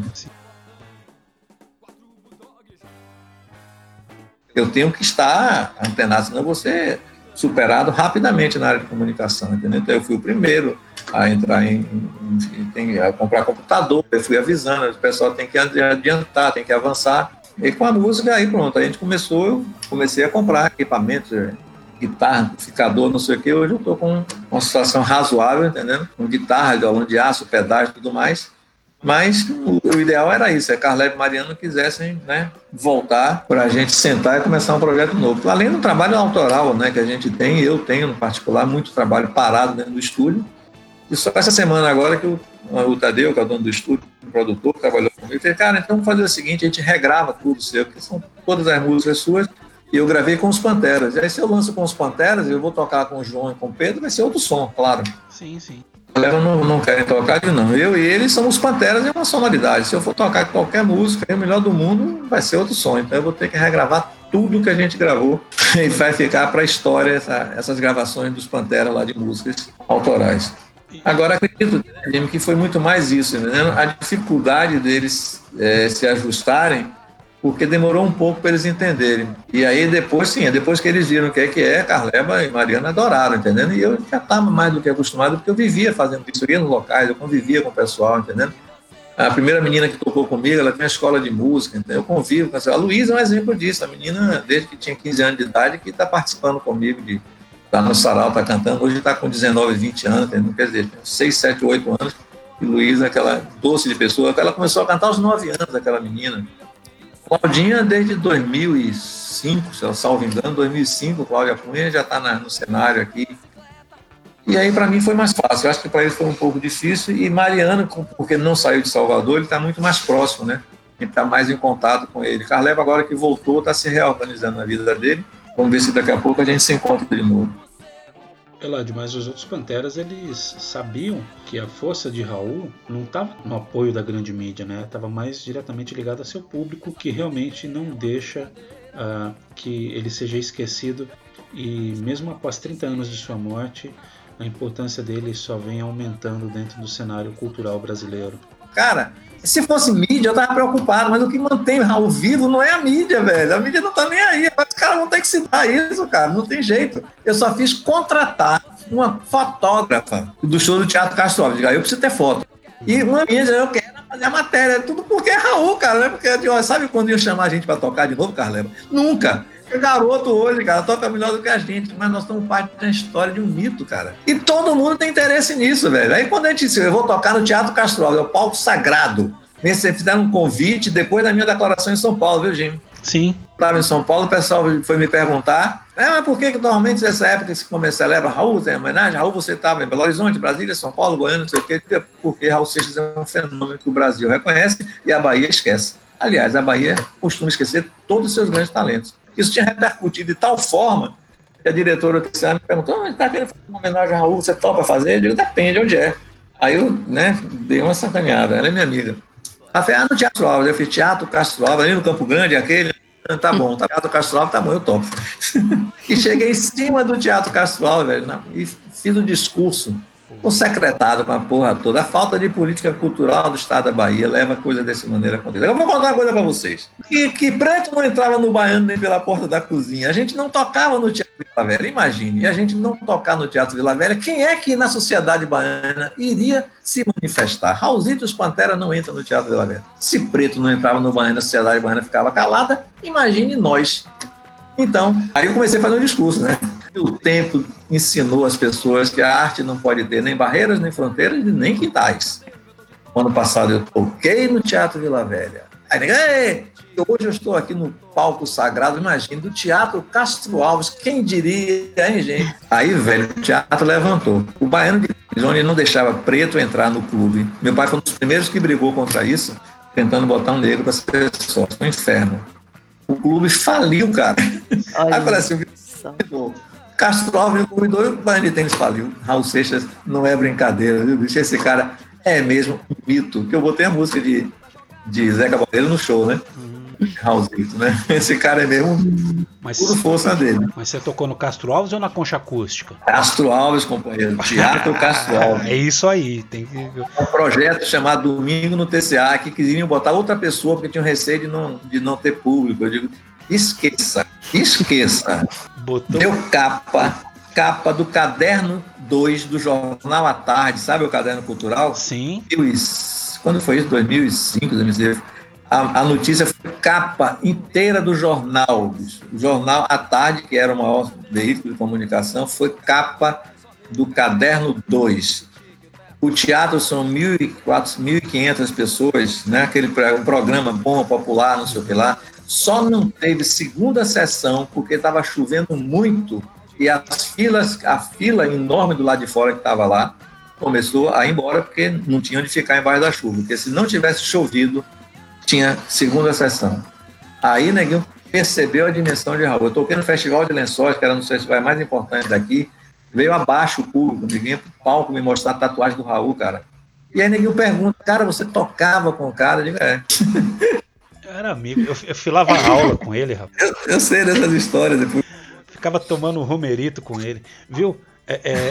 Eu tenho que estar antenado, senão eu vou ser superado rapidamente na área de comunicação, entendeu? Então eu fui o primeiro a entrar em, em, em a comprar computador, eu fui avisando, o pessoal tem que adiantar, tem que avançar, e com a música aí pronto, a gente começou, eu comecei a comprar equipamentos, guitarra, amplificador, não sei o que, hoje eu estou com uma situação razoável, entendeu? Com guitarra, violão de aço, pedais e tudo mais, mas o, o ideal era isso, é que Carleba e Mariano quisessem, né, voltar para a gente sentar e começar um projeto novo. Além do trabalho autoral, né, que a gente tem, eu tenho no particular, muito trabalho parado dentro do estúdio, e só essa semana agora que o, o Tadeu, que é o dono do estúdio, o produtor, que trabalhou comigo, falei, cara, então vamos fazer o seguinte, a gente regrava tudo seu, porque são todas as músicas suas, e eu gravei com os Panteras. E aí, se eu lanço com os Panteras, eu vou tocar com o João e com o Pedro, vai ser outro som, claro. Sim, sim. Eles não, não querem tocar, não. Eu e eles somos Panteras em uma sonoridade. Se eu for tocar qualquer música, o melhor do mundo, vai ser outro som. Então eu vou ter que regravar tudo que a gente gravou e vai ficar para a história essa, essas gravações dos Panteras lá de músicas autorais. Agora, acredito, que foi muito mais isso, né? A dificuldade deles é, se ajustarem, porque demorou um pouco para eles entenderem. E aí depois, sim, depois que eles viram o que é que é, Carleba e Mariana adoraram, entendendo? E eu já estava mais do que acostumado, porque eu vivia fazendo isso, eu ia nos locais, eu convivia com o pessoal, entendendo? A primeira menina que tocou comigo, ela tinha uma escola de música, então eu convivo com essa. A Luísa é um exemplo disso, a menina, desde que tinha quinze anos de idade, que está participando comigo, de estar tá no sarau, está cantando, hoje está com dezenove, vinte anos, entendeu? Quer dizer, seis, sete, oito anos, e Luísa, aquela doce de pessoa, ela começou a cantar aos nove anos, aquela menina. Claudinha, desde dois mil e cinco, se eu salvo engano, dois mil e cinco, Cláudia Cunha já está no cenário aqui. E aí, para mim, foi mais fácil. Eu acho que para ele foi um pouco difícil. E Mariana, porque não saiu de Salvador, ele está muito mais próximo, né? Ele está mais em contato com ele. Carleba, agora que voltou, está se reorganizando na vida dele. Vamos ver se daqui a pouco a gente se encontra de novo. Eladio, mas os outros Panteras, eles sabiam que a força de Raul não estava no apoio da grande mídia, né? Estava mais diretamente ligada a seu público, que realmente não deixa uh, que ele seja esquecido. E mesmo após trinta anos de sua morte, a importância dele só vem aumentando dentro do cenário cultural brasileiro. Cara, se fosse mídia, eu tava preocupado, mas o que mantém o Raul vivo não é a mídia, velho. A mídia não tá nem aí. Mas os caras vão ter que se dar isso, cara. Não tem jeito. Eu só fiz contratar uma fotógrafa do show do Teatro Castro Alves. Eu preciso ter foto. E uma mídia, eu quero fazer a matéria. Tudo porque é Raul, cara. Né? Porque, ó, sabe quando iam chamar a gente pra tocar de novo, Carleba? Nunca. O garoto hoje, cara, toca melhor do que a gente, mas nós estamos parte da história de um mito, cara. E todo mundo tem interesse nisso, velho. Aí quando a gente disse, eu vou tocar no Teatro Castro Alves, é o palco sagrado. Vocês fizeram um convite depois da minha declaração em São Paulo, viu, Jimmy? Sim. Estava em São Paulo, o pessoal foi me perguntar, é, mas por que, que normalmente nessa época que se celebra Raul, tem homenagem? Raul, você estava em Belo Horizonte, Brasília, São Paulo, Goiânia, não sei o quê, porque Raul Seixas é um fenômeno que o Brasil reconhece e a Bahia esquece. Aliás, a Bahia costuma esquecer todos os seus grandes talentos. Isso tinha repercutido de tal forma que a diretora oficial me perguntou, mas está querendo fazer uma homenagem a Raul, você topa fazer? Eu digo, depende, onde é? Aí eu, né, dei uma sacaneada, ela é minha amiga. Ela fez, ah, no Teatro Alves, eu fiz Teatro Castro Alves, ali no Campo Grande, aquele, tá bom, Teatro Castro Alves, tá bom, eu topo. E cheguei em cima do Teatro Castro Alves, velho, e fiz um discurso, o secretado com a porra toda. A falta de política cultural do estado da Bahia leva a coisa dessa maneira a acontecer. Eu vou contar uma coisa para vocês. Que, que preto não entrava no baiano nem pela porta da cozinha. A gente não tocava no Teatro Vila Velha, imagine. E a gente não tocar no Teatro Vila Velha, quem é que na sociedade baiana iria se manifestar? Raulzito e os Pantera não entram no Teatro Vila Velha. Se preto não entrava no baiano, a sociedade baiana ficava calada, imagine nós. Então, aí eu comecei a fazer um discurso, né? O tempo ensinou as pessoas que a arte não pode ter nem barreiras, nem fronteiras, nem quintais. O ano passado eu toquei no Teatro Vila Velha. Aí ninguém, hoje eu estou aqui no palco sagrado, imagina, do Teatro Castro Alves, quem diria, hein, gente? Aí, velho, o teatro levantou. O baiano de Johnny não deixava preto entrar no clube. Meu pai foi um dos primeiros que brigou contra isso, tentando botar um negro para ser sócio. Foi um inferno. O clube faliu, cara. Olha. Aí eu falei assim, Castro Alves me convidou e o Baiano de Tênis faliu. Raul Seixas não é brincadeira, viu, bicho? Esse cara é mesmo um mito. Que eu botei a música de, de Zé Cabaleiro no show, né? Hum. Raulzito, né? Esse cara é mesmo mas, pura força dele. Mas você tocou no Castro Alves ou na Concha Acústica? Castro Alves, companheiro. Teatro Castro Alves. É isso aí. Tem que... Um projeto chamado Domingo no T C A, que queriam botar outra pessoa porque tinham receio de não, de não ter público. Eu digo, esqueça, esqueça. Botou. Deu capa, capa do caderno dois do Jornal à Tarde, sabe o caderno cultural? Sim. Quando foi isso? dois mil e cinco, dois mil e seis. A, a notícia foi capa inteira do jornal. O Jornal à Tarde, que era o maior veículo de comunicação, foi capa do caderno dois. O teatro são mil e quinhentas pessoas, né? Aquele um programa bom, popular, não sei o que lá. Só não teve segunda sessão porque estava chovendo muito e as filas, a fila enorme do lado de fora que estava lá começou a ir embora porque não tinha onde ficar embaixo da chuva. Porque se não tivesse chovido, tinha segunda sessão. Aí, neguinho, percebeu a dimensão de Raul. Eu toquei no Festival de Lençóis, que era um dos festivais mais importantes daqui. Veio abaixo o público, vinha pro palco me mostrar a tatuagem do Raul, cara. E aí, neguinho pergunta, cara, você tocava com o cara? Eu digo, é. Era amigo, eu, eu filava aula com ele, rapaz. Eu, eu sei dessas histórias depois. Ficava tomando um romerito com ele, viu? É, é...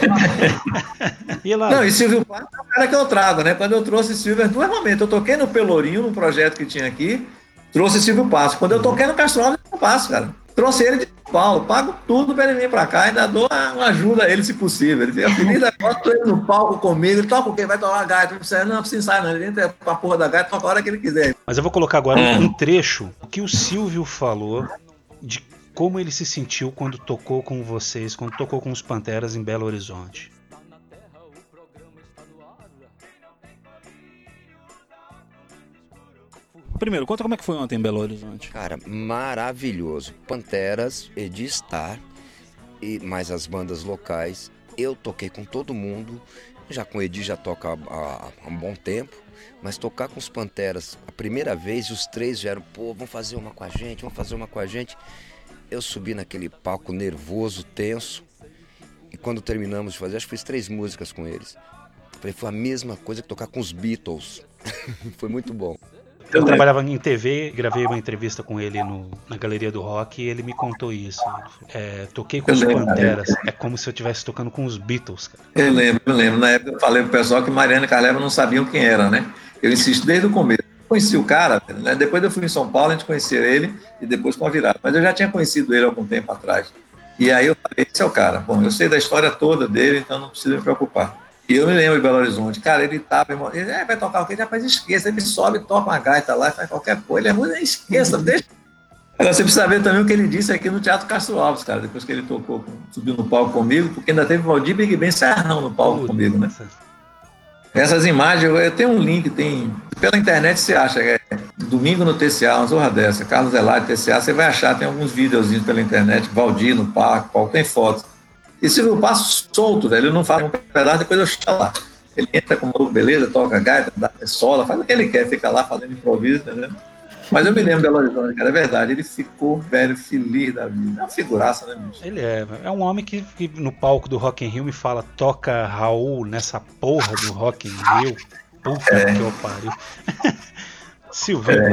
e lá... Não, e Silvio Plath é o cara que eu trago, né? Quando eu trouxe Silvio, duas momentos. Eu toquei no Pelourinho, num projeto que tinha aqui, trouxe Silvio Passos. Quando eu toquei no Castro Alves, eu passo, cara. Trouxe ele de São Paulo, pago tudo para ele vir para cá, ainda dou uma ajuda a ele, se possível. Ele fica feliz, bota ele no palco comigo, ele toca o quê? Vai tocar a gaita. Não precisa, não precisa ensaiar, não. Ele entra com a porra da gaita, toca a hora que ele quiser. Mas eu vou colocar agora um, um trecho que o Silvio falou de como ele se sentiu quando tocou com vocês, quando tocou com os Panteras em Belo Horizonte. Primeiro, conta como é que foi ontem em Belo Horizonte. Cara, maravilhoso. Panteras, Edi Star, e mais as bandas locais. Eu toquei com todo mundo. Já com o Edi já toca há, há, há um bom tempo. Mas tocar com os Panteras, a primeira vez, os três vieram, pô, vamos fazer uma com a gente, vamos fazer uma com a gente. Eu subi naquele palco nervoso, tenso. E quando terminamos de fazer, acho que fiz três músicas com eles. Falei, foi a mesma coisa que tocar com os Beatles. Foi muito bom. Eu trabalhava em T V, gravei uma entrevista com ele no, na Galeria do Rock e ele me contou isso. É, toquei com eu os lembro, Panteras, é como se eu estivesse tocando com os Beatles, cara. Eu lembro, eu lembro. Na época eu falei pro pessoal que Mariana e Carleva não sabiam quem era, né? Eu insisto desde o começo. Eu conheci o cara, né? Depois eu fui em São Paulo, a gente conheceu ele e depois com a virada. Mas eu já tinha conhecido ele há algum tempo atrás. E aí eu falei, esse é o cara. Bom, eu sei da história toda dele, então não precisa me preocupar. E eu me lembro de Belo Horizonte, cara, ele tava, ele é, vai tocar o quê? Rapaz, esqueça, ele sobe, toca uma gaita lá, faz qualquer coisa, ele é muito, esqueça, deixa. Agora você precisa ver também o que ele disse aqui no Teatro Castro Alves, cara, depois que ele tocou, subiu no palco comigo, porque ainda teve Valdir Big Ben Serrão no palco comigo, né? Essas imagens, eu tenho um link, tem, pela internet você acha, é domingo no T C A, uma zorra dessa, Carlos Elade, T C A, você vai achar, tem alguns videozinhos pela internet, Valdir no palco, palco, tem fotos. E Silvio Passos solto, velho, ele não faz um pedaço, depois eu chego lá. Ele entra com uma beleza, toca gaita, dá sola, faz o que ele quer, fica lá fazendo improviso, entendeu? Mas eu me lembro de Belo Horizonte, cara, é verdade, ele ficou, velho, feliz da vida. É uma figuraça, né, bicho? Ele é, é um homem que, que no palco do Rock in Rio me fala, toca Raul nessa porra do Rock in Rio. Puta é. que eu pariu. Silvio. É.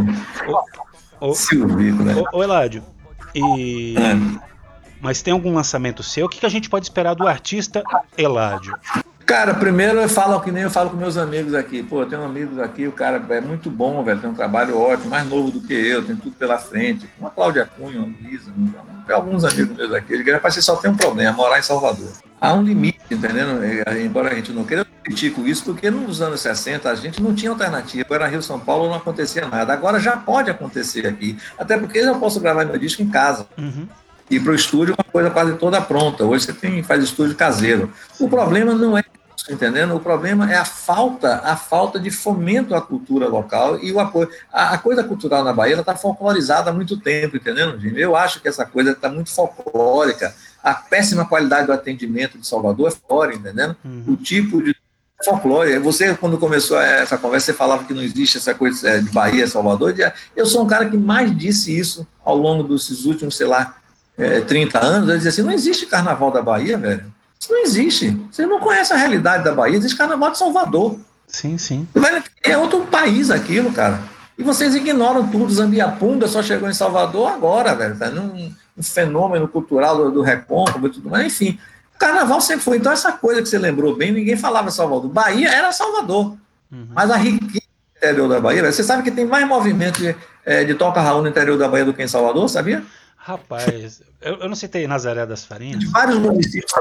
O, o, Silvio, né? Ô, ô Eladio, e... É. Mas tem algum lançamento seu? O que a gente pode esperar do artista Eladio? Cara, primeiro eu falo que nem eu falo com meus amigos aqui. Pô, eu tenho amigos aqui, o cara é muito bom, velho, tem um trabalho ótimo, mais novo do que eu, tem tudo pela frente. Uma Cláudia Cunha, uma Luísa, tem alguns amigos meus aqui. Ele parece que só tem um problema, morar em Salvador. Há um limite, entendendo? Embora a gente não queira, eu critico isso, porque nos anos sessenta a gente não tinha alternativa. Era Rio, São Paulo, não acontecia nada. Agora já pode acontecer aqui, até porque eu posso gravar meu disco em casa. Uhum. Ir para o estúdio uma coisa quase toda pronta. Hoje você tem, faz estúdio caseiro. O problema não é isso, entendendo? O problema é a falta, a falta de fomento à cultura local e o apoio. A, a coisa cultural na Bahia está folclorizada há muito tempo, entendendo, Jimmy? Eu acho que essa coisa está muito folclórica. A péssima qualidade do atendimento de Salvador é fora, entendendo? Uhum. O tipo de folclore. Você, quando começou essa conversa, você falava que não existe essa coisa de Bahia, Salvador. Eu sou um cara que mais disse isso ao longo desses últimos, sei lá, É, trinta anos, eu dizia assim, não existe carnaval da Bahia, velho. Isso não existe. Você não conhece a realidade da Bahia, existe carnaval de Salvador. Sim, sim. É outro país aquilo, cara. E vocês ignoram tudo. Zambiapunga só chegou em Salvador agora, velho. Tá? Um, um fenômeno cultural do, do Recôncavo e tudo mais. Enfim, o carnaval sempre foi. Então, essa coisa que você lembrou bem, ninguém falava Salvador. Bahia era Salvador. Uhum. Mas a riqueza do interior da Bahia, velho, você sabe que tem mais movimento de, é, de toca-raul no interior da Bahia do que em Salvador, sabia? Rapaz, eu, eu não citei Nazaré das Farinhas. De vários municípios.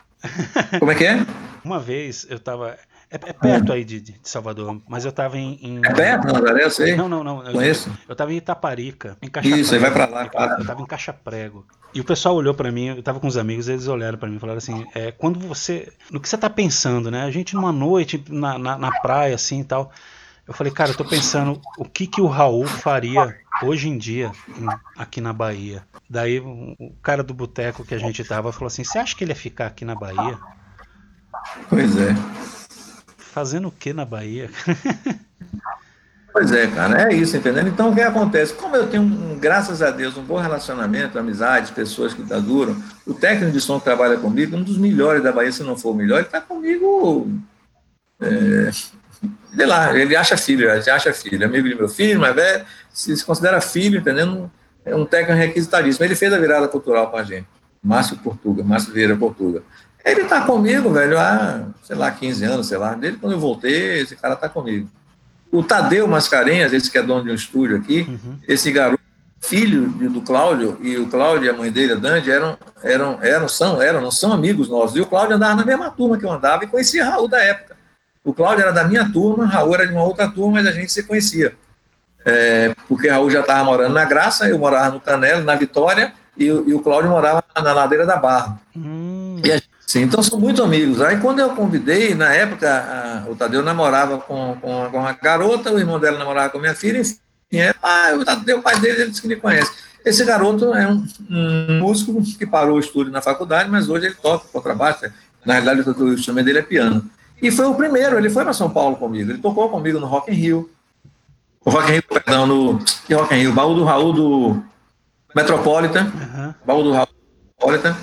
Como é que é? Uma vez eu tava. É, é perto aí de, de Salvador, mas eu tava em. em... É perto, Nazaré, eu sei. Não, não, não. Eu, Conheço. Eu, eu tava em Itaparica. Em Caixa Isso, aí vai pra lá, eu, claro. Eu tava em Caixa Prego. E o pessoal olhou pra mim, eu tava com os amigos, eles olharam pra mim e falaram assim: é, quando você. No que você tá pensando, né? A gente numa noite na, na, na praia, assim e tal. Eu falei, cara, eu tô pensando o que que o Raul faria hoje em dia em, aqui na Bahia. Daí o, o cara do boteco que a gente tava falou assim, você acha que ele ia ficar aqui na Bahia? Pois é. Fazendo o que na Bahia? Pois é, cara, é isso, entendendo? Então o que acontece? Como eu tenho, um, graças a Deus, um bom relacionamento, amizades, pessoas que tá duram, o técnico de som que trabalha comigo, um dos melhores da Bahia, se não for o melhor, ele tá comigo... É... Sei lá, ele acha filho, ele acha filho, amigo de meu filho, mas velho, se, se considera filho, entendendo? É um técnico requisitadíssimo. Ele fez a virada cultural com a gente, Márcio Portuga, Márcio Vieira Portuga. Ele tá comigo, velho, há, sei lá, quinze anos, sei lá, desde quando eu voltei, esse cara tá comigo. O Tadeu Mascarenhas, esse que é dono de um estúdio aqui, uhum. esse garoto, filho do Cláudio, e o Cláudio e a mãe dele, a Dandi, eram, eram, eram, são, eram, não são amigos nossos. E o Cláudio andava na mesma turma que eu andava e conhecia Raul da época. O Cláudio era da minha turma, Raul era de uma outra turma, mas a gente se conhecia. É, porque Raul já estava morando na Graça, eu morava no Canelo, na Vitória, e, e o Cláudio morava na Ladeira da Barra. Hum. E a, sim, então são muito amigos. Aí quando eu convidei, na época, a, o Tadeu namorava com, com, com uma garota, o irmão dela namorava com a minha filha, enfim, é, ah, o Tadeu, o pai dele, ele disse que me conhece. Esse garoto é um, um músico que parou o estudo na faculdade, mas hoje ele toca contrabaixo. Na realidade, o instrumento dele é piano. E foi o primeiro, ele foi para São Paulo comigo, ele tocou comigo no Rock in Rio. O Rock in Rio, perdão, no que Rock in Rio, baú do Raul do Metropolitan, uhum. baú do Raul do Metropolitan,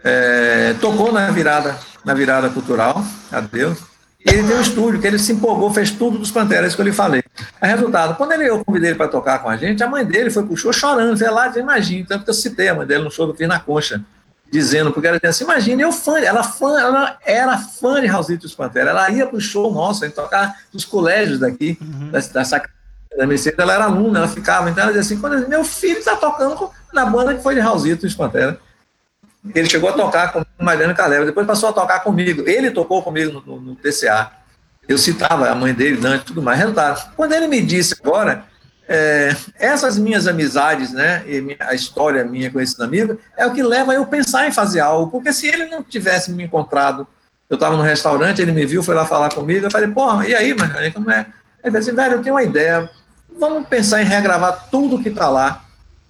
é, tocou na virada, na virada cultural, adeus. E ele tem um estúdio que ele se empolgou, fez tudo dos Panteras, que eu lhe falei. O resultado, quando ele, eu convidei ele para tocar com a gente, a mãe dele foi pro show chorando, veio lá, imagina, tanto que eu citei a mãe dele no show do Fiz na Concha, dizendo, porque ela disse assim, imagina, eu fã, ela, fã, ela era fã de Raulzito dos Panteras, ela ia pro show nosso, a gente tocava nos colégios daqui, uhum. da, da, da Mercedes, ela era aluna, ela ficava, então ela dizia assim, quando eu, meu filho está tocando na banda que foi de Raulzito dos Panteras. Ele chegou a tocar com o Mariano Caleva, depois passou a tocar comigo, ele tocou comigo no, no, no T C A, eu citava a mãe dele, Dante, tudo mais, resultado. Quando ele me disse agora, é, essas minhas amizades, né, e minha, a história minha com esses amigos, é o que leva eu a pensar em fazer algo, porque se ele não tivesse me encontrado, eu estava no restaurante, ele me viu, foi lá falar comigo, eu falei, porra, e aí, mas como é? Ele falou assim, velho, eu tenho uma ideia, vamos pensar em regravar tudo que está lá,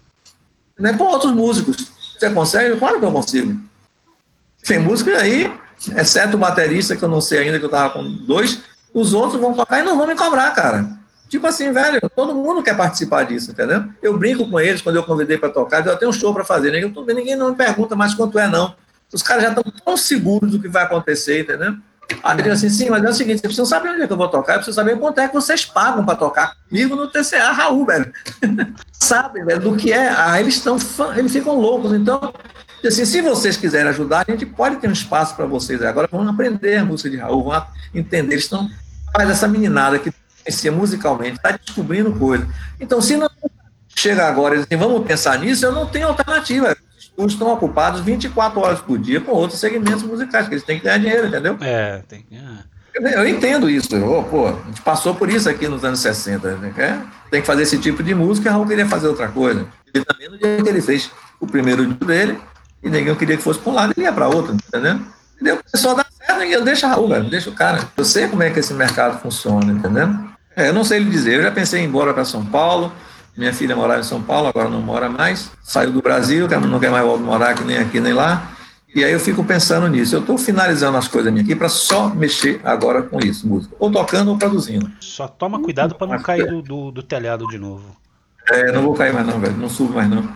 né, com outros músicos. Você consegue? Claro que eu consigo. Tem música aí, exceto o baterista, que eu não sei ainda, que eu estava com dois, os outros vão tocar e não vão me cobrar, cara. Tipo assim, velho, todo mundo quer participar disso, entendeu? Eu brinco com eles quando eu convidei para tocar, eu tenho um show para fazer, ninguém, ninguém não me pergunta mais quanto é, não. Os caras já estão tão seguros do que vai acontecer, entendeu? Aí eu digo assim, sim, mas é o seguinte, você precisa saber onde é que eu vou tocar, eu preciso saber quanto é que vocês pagam para tocar comigo no T C A Raul, velho. Sabem, velho, do que é. Ah, eles estão, eles ficam loucos. Então, assim, se vocês quiserem ajudar, a gente pode ter um espaço para vocês. Agora vão aprender a música de Raul, vão entender. Eles estão, mas essa meninada que conhecia musicalmente, está descobrindo coisa. Então, se não chega agora e assim, vamos pensar nisso, eu não tenho alternativa. Os estúdios estão ocupados vinte e quatro horas por dia com outros segmentos musicais, que eles têm que ganhar dinheiro, entendeu? É, tem que ganhar. Eu entendo isso, eu, pô, a gente passou por isso aqui nos anos sessenta, né? Tem que fazer esse tipo de música, Raul queria fazer outra coisa. E também no dia que ele fez o primeiro disco dele, e ninguém queria que fosse para um lado, ele ia para outro, entendeu? Entendeu? O pessoal dá certo, eu deixo Raul, velho, deixa o cara. Eu sei como é que esse mercado funciona, entendeu? É, eu não sei lhe dizer, eu já pensei em ir embora para São Paulo, minha filha morava em São Paulo, agora não mora mais, saiu do Brasil, não quer mais morar aqui, nem aqui nem lá. E aí eu fico pensando nisso. Eu estou finalizando as coisas minhas aqui para só mexer agora com isso, música. Ou tocando ou produzindo. Só toma cuidado para não cair do, do, do telhado de novo. É, não vou cair mais não, velho. Não subo mais não.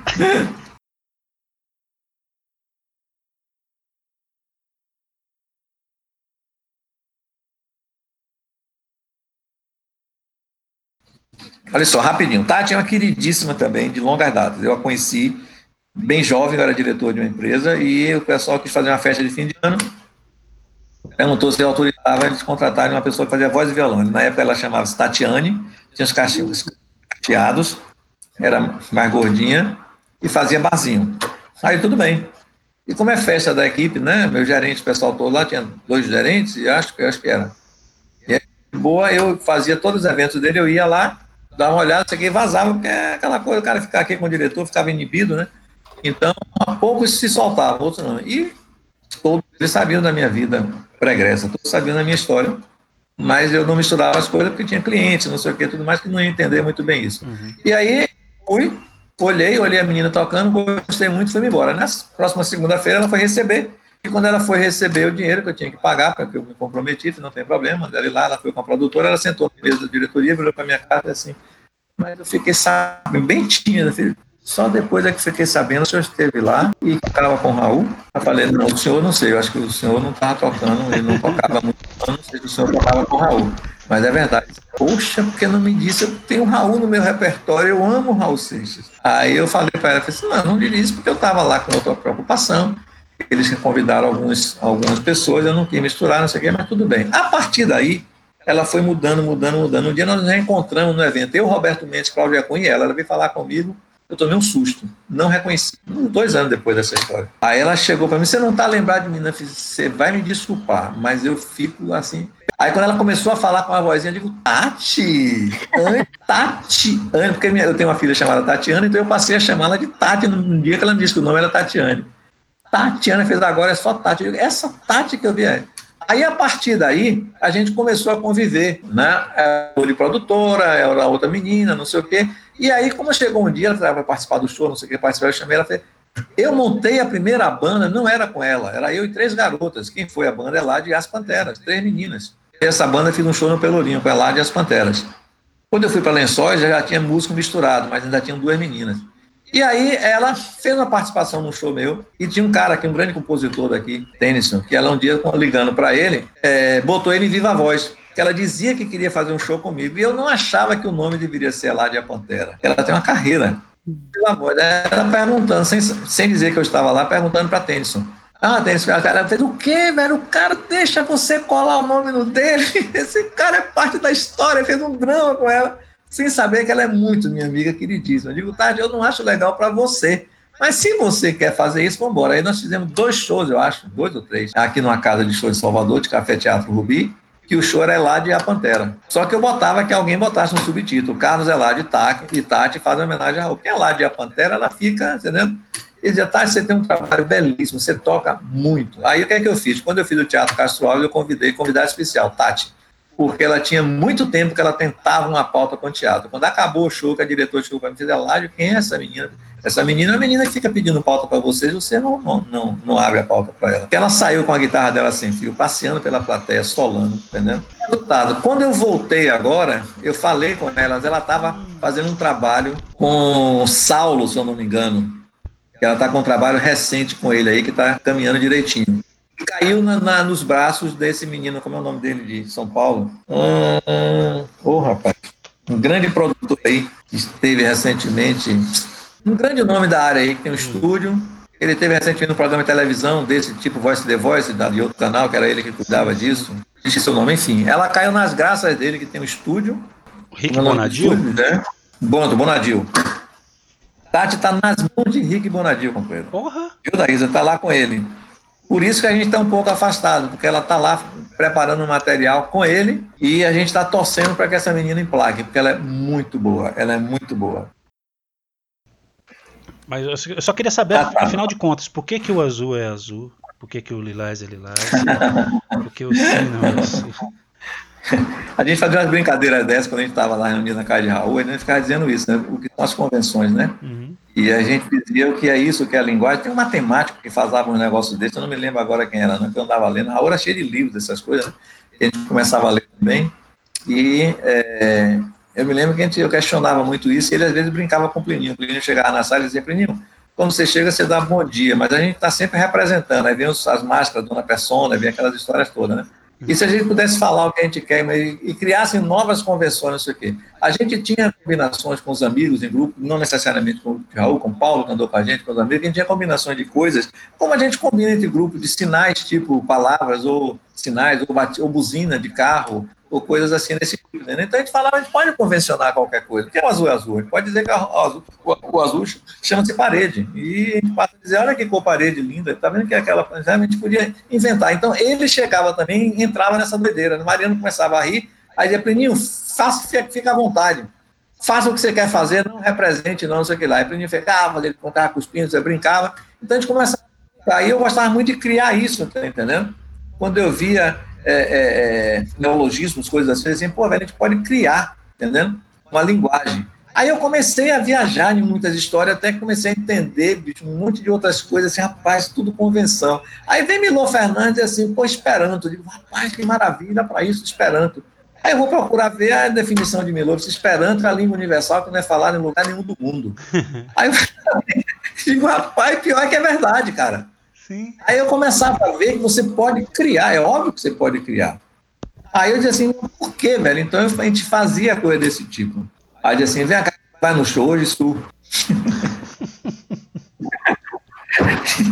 Olha só, rapidinho. Tati é uma queridíssima também, de longas datas. Eu a conheci bem jovem, eu era diretor de uma empresa, e o pessoal quis fazer uma festa de fim de ano, perguntou se eu autorizava eles contratarem uma pessoa que fazia voz e violão. Na época ela chamava-se Tatiane, tinha os cachinhos cacheados, era mais gordinha, e fazia barzinho. Aí tudo bem. E como é festa da equipe, né, meu gerente, o pessoal todo lá, tinha dois gerentes, e acho, acho que era. E aí, boa, eu fazia todos os eventos dele, eu ia lá, dava uma olhada, e vazava, porque é aquela coisa, o cara ficar aqui com o diretor, ficava inibido, né? Então, poucos se soltavam, outros não. E todos eles sabiam da minha vida pregressa, todos sabiam da minha história, mas eu não misturava as coisas porque tinha clientes, não sei o que, tudo mais, que não ia entender muito bem isso. Uhum. E aí, fui, olhei, olhei a menina tocando, gostei muito e fui embora. Na próxima segunda-feira ela foi receber, e quando ela foi receber o dinheiro que eu tinha que pagar, porque eu me comprometi, não tem problema, ela lá, ela foi com a produtora, ela sentou na mesa da diretoria, virou para minha cara assim, mas eu fiquei, sabe, bem tímida, filho. Só depois é que fiquei sabendo, o senhor esteve lá e estava com o Raul. Eu falei, não, o senhor não sei, eu acho que o senhor não estava tocando, ele não tocava muito, eu não sei se o senhor tocava com o Raul. Mas é verdade. Poxa, porque não me disse, eu tenho o Raul no meu repertório, eu amo o Raul Seixas. Aí eu falei para ela, falei assim, não, não me disse porque eu estava lá com outra preocupação. Eles convidaram alguns, algumas pessoas, eu não quis misturar, não sei o quê, mas tudo bem. A partir daí, ela foi mudando, mudando, mudando. Um dia nós nos reencontramos no evento, eu, Roberto Mendes, Cláudia Cunha e ela, ela veio falar comigo, eu tomei um susto, não reconheci, dois anos depois dessa história. Aí ela chegou para mim, você não está lembrado de mim, não? Você vai me desculpar, mas eu fico assim... Aí quando ela começou a falar com uma vozinha, eu digo, Tati, Anne, Tati, Anne, porque eu tenho uma filha chamada Tatiana, então eu passei a chamá-la de Tati no dia que ela me disse que o nome era Tatiane. Tatiana fez agora, é só Tati. Eu digo, essa Tati que eu vi aí. Aí, a partir daí, a gente começou a conviver, né? Eu de produtora, era outra menina, não sei o quê. E aí, como chegou um dia, ela vai participar do show, não sei o que, participar, eu chamei ela, falei, eu montei a primeira banda, não era com ela, era eu e três garotas. Quem foi a banda é lá de As Panteras, três meninas. E essa banda eu fiz um show no Pelourinho, com ela de As Panteras. Quando eu fui para Lençóis, já tinha músico misturado, mas ainda tinham duas meninas. E aí ela fez uma participação no show meu, e tinha um cara aqui, um grande compositor daqui, Tennyson, que ela um dia, ligando para ele, é, botou ele em viva voz, que ela dizia que queria fazer um show comigo, e eu não achava que o nome deveria ser Eládia Pantera. Ela tem uma carreira. Viva voz, ela perguntando, sem, sem dizer que eu estava lá, perguntando para Tennyson. Ah, Tennyson, ela fez o quê, velho? O cara deixa você colar o nome no dele, esse cara é parte da história, fez um drama com ela. Sem saber que ela é muito minha amiga queridíssima. Eu digo, Tati, eu não acho legal para você, mas se você quer fazer isso, vamos embora. Aí nós fizemos dois shows, eu acho, dois ou três, aqui numa casa de show de Salvador, de Café Teatro Rubi, que o show era Eládia e a Pantera. Só que eu botava que alguém botasse um subtítulo, Carlos Eládia e Tati fazem homenagem a Raul. Porque a Eládia e a Pantera, ela fica, entendeu? Ele dizia, Tati, você tem um trabalho belíssimo, você toca muito. Aí o que é que eu fiz? Quando eu fiz o Teatro Castro Alves, eu convidei, convidado especial, Tati, porque ela tinha muito tempo que ela tentava uma pauta com o teatro. Quando acabou o show, que a diretora chegou para mim e fez, Eládio, quem é essa menina? Essa menina é uma menina que fica pedindo pauta para vocês, você não, não, não, não abre a pauta para ela. Porque ela saiu com a guitarra dela sem fio, passeando pela plateia, solando, entendeu? Resultado, quando eu voltei agora, eu falei com ela, ela estava fazendo um trabalho com o Saulo, se eu não me engano, que ela está com um trabalho recente com ele aí, que está caminhando direitinho. Caiu na, na, nos braços desse menino, como é o nome dele, de São Paulo? Ô, oh, rapaz, um grande produtor aí, que esteve recentemente, um grande nome da área aí, que tem um estúdio, ele teve recentemente um programa de televisão desse tipo, Voice the Voice, de outro canal, que era ele que cuidava disso, disse seu nome, enfim, ela caiu nas graças dele, que tem um estúdio. Rick Bonadil? Né? Bono, Bonadil. Tati tá nas mãos de Rick Bonadil, companheiro. Porra! Viu, Daísa? Tá lá com ele. Por isso que a gente está um pouco afastado, porque ela está lá preparando um material com ele e a gente está torcendo para que essa menina emplaque, porque ela é muito boa, ela é muito boa. Mas eu só queria saber, ah, tá. Afinal de contas, por que, que o azul é azul? Por que, que o lilás é lilás? Por que o sim não é sim? A gente fazia umas brincadeiras dessas quando a gente estava lá reunido na casa de Raul, e a gente ficava dizendo isso, né? O que são as convenções, né? Uhum. E a gente dizia o que é isso, o que é a linguagem. Tem um matemático que fazia um negócio desse, eu não me lembro agora quem era, não, que eu andava lendo. Raul era cheio de livros, dessas coisas, né? A gente começava a ler também. E é, eu me lembro que a gente, eu questionava muito isso, e ele às vezes brincava com o Plininho. O Plininho chegava na sala e dizia, Plininho, quando você chega, você dá bom dia, mas a gente está sempre representando. Aí vem os, as máscaras, Dona Persona, vem aquelas histórias todas, né? E se a gente pudesse falar o que a gente quer e, e criassem novas convenções, não sei o quê. A gente tinha combinações com os amigos em grupo, não necessariamente com o Raul, com o Paulo, que andou com a gente, com os amigos, a gente tinha combinações de coisas, como a gente combina entre grupos de sinais, tipo palavras, ou sinais, ou, bate, ou buzina de carro, ou coisas assim nesse tipo. Né? Então a gente falava, a gente pode convencionar qualquer coisa. O que é o azul é azul? A gente pode dizer que o azul, o azul chama-se parede. E a gente passa a dizer, olha que cor parede linda, tá vendo que é aquela... A gente podia inventar. Então ele chegava também e entrava nessa doideira. O Mariano começava a rir, aí dizia, Plininho, faça, fica à vontade. Faça o que você quer fazer, não represente, não, não sei o que lá. E Plininho ficava, ele contava cuspindo, você brincava. Então a gente começava a brincar. E eu gostava muito de criar isso, tá entendendo? Quando eu via... É, é, é, neologismos, coisas assim, assim, pô, velho, a gente pode criar, entendendo? Uma linguagem. Aí eu comecei a viajar em muitas histórias, até que comecei a entender, bicho, um monte de outras coisas, assim, rapaz, tudo convenção. Aí vem Milor Fernandes, assim, pô, Esperanto. Eu digo, rapaz, que maravilha para isso, Esperanto. Aí eu vou procurar ver a definição de Milor. Esperanto é a língua universal que não é falada em lugar nenhum do mundo. Aí eu digo, rapaz, pior que é verdade, cara. Sim. Aí eu começava a ver que você pode criar, é óbvio que você pode criar. Aí eu dizia assim, por quê, velho? Então a gente fazia coisa desse tipo. Aí dizia assim, vem cá, vai no show hoje, tu. Fica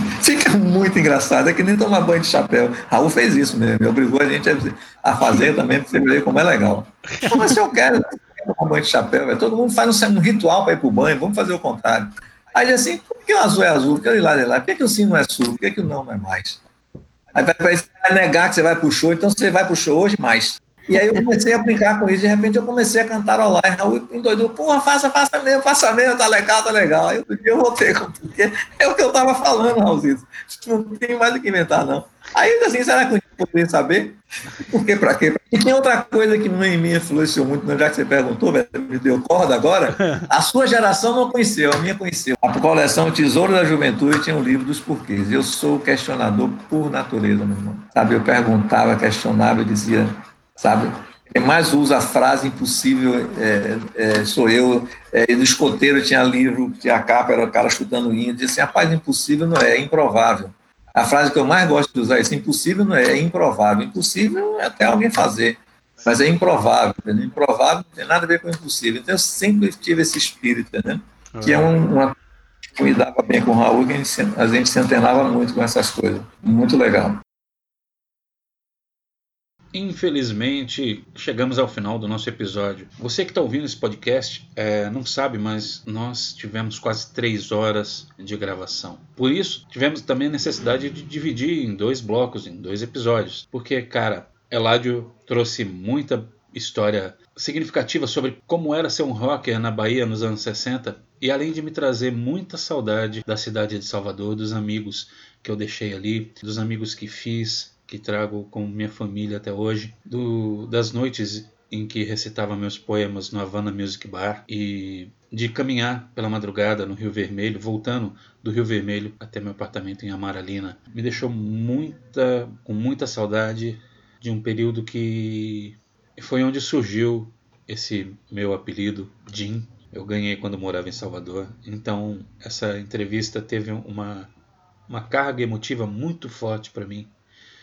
muito engraçado, é que nem tomar banho de chapéu. Raul fez isso mesmo, ele obrigou a gente a fazer também, para você ver como é legal. Mas se eu quero tomar banho de chapéu, véio, todo mundo faz um, um ritual para ir para o banho, vamos fazer o contrário. Aí ele assim, por que o azul é azul? Por que o lilás é lilás? Por que, que o sim não é sul? Por que, que o não não é mais? Aí vai, vai negar que você vai pro show, então você vai pro show hoje mais. E aí eu comecei a brincar com isso, de repente eu comecei a cantarolar, e Raul endoidou, porra, faça, faça mesmo, faça mesmo, tá legal, tá legal. Aí outro dia eu voltei, porque é o que eu tava falando, Raulzito, não tem mais o que inventar, não. Aí assim, será que eu poderia saber? Por quê, pra quê? E tem outra coisa que em mim influenciou muito, já que você perguntou, me deu corda agora, a sua geração não conheceu, a minha conheceu. A coleção Tesouro da Juventude tinha um livro dos porquês. Eu sou questionador por natureza, meu irmão. Sabe, eu perguntava, questionava, eu dizia, sabe, quem mais usa a frase impossível é, é, sou eu. É, no escoteiro tinha livro, tinha a capa, era o cara chutando índio, disse assim, rapaz, impossível não é, é improvável. A frase que eu mais gosto de usar é impossível não é, é improvável. Impossível é até alguém fazer, mas é improvável. Entendeu? Improvável não tem nada a ver com impossível. Então eu sempre tive esse espírito, entendeu? Que é um, uma que me dava bem com o Raul, que a gente, a gente se antenava muito com essas coisas. Muito legal. Infelizmente, chegamos ao final do nosso episódio. Você que está ouvindo esse podcast é, não sabe, mas nós tivemos quase três horas de gravação. Por isso, tivemos também a necessidade de dividir em dois blocos, em dois episódios. Porque, cara, Eladio trouxe muita história significativa sobre como era ser um rocker na Bahia nos anos sessenta. E além de me trazer muita saudade da cidade de Salvador, dos amigos que eu deixei ali, dos amigos que fiz, que trago com minha família até hoje, do, das noites em que recitava meus poemas no Havana Music Bar e de caminhar pela madrugada no Rio Vermelho, voltando do Rio Vermelho até meu apartamento em Amaralina. Me deixou muita, com muita saudade de um período que foi onde surgiu esse meu apelido, Jim. Eu ganhei quando morava em Salvador. Então essa entrevista teve uma, uma carga emotiva muito forte para mim.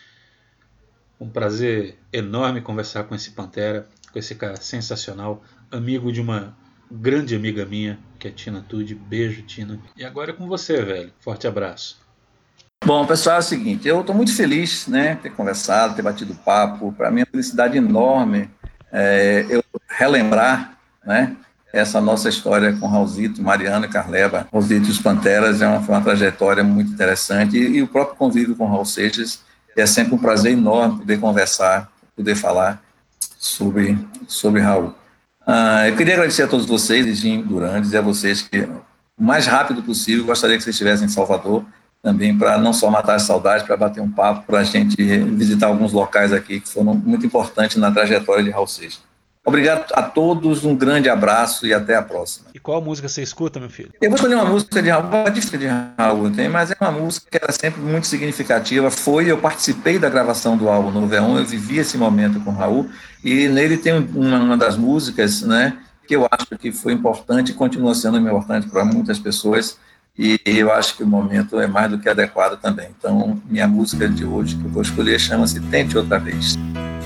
Um prazer enorme conversar com esse Pantera, com esse cara sensacional, amigo de uma grande amiga minha, que é Tina Tudy. Beijo, Tina. E agora é com você, velho. Forte abraço. Bom, pessoal, é o seguinte, eu estou muito feliz, né, ter conversado, ter batido papo. Para mim é uma felicidade enorme é, eu relembrar, né, essa nossa história com Raulzito, Mariano e Carleba. Raulzito e os Panteras é uma, foi uma trajetória muito interessante e, e o próprio convívio com Raul Seixas. É sempre um prazer enorme poder conversar, poder falar sobre, sobre Raul. Ah, eu queria agradecer a todos vocês, Edinho Durandes, e a vocês que, o mais rápido possível, gostaria que vocês estivessem em Salvador, também para não só matar as saudades, para bater um papo, para a gente visitar alguns locais aqui que foram muito importantes na trajetória de Raul Seixas. Obrigado a todos, um grande abraço e até a próxima. E qual música você escuta, meu filho? Eu vou escolher uma música de Raul, uma difícil de Raul, tem, mas é uma música que era sempre muito significativa. Foi, eu participei da gravação do álbum no Verão, eu vivi esse momento com Raul, e nele tem uma, uma das músicas, né, que eu acho que foi importante e continua sendo importante para muitas pessoas, e eu acho que o momento é mais do que adequado também. Então, minha música de hoje que eu vou escolher chama-se Tente Outra Vez.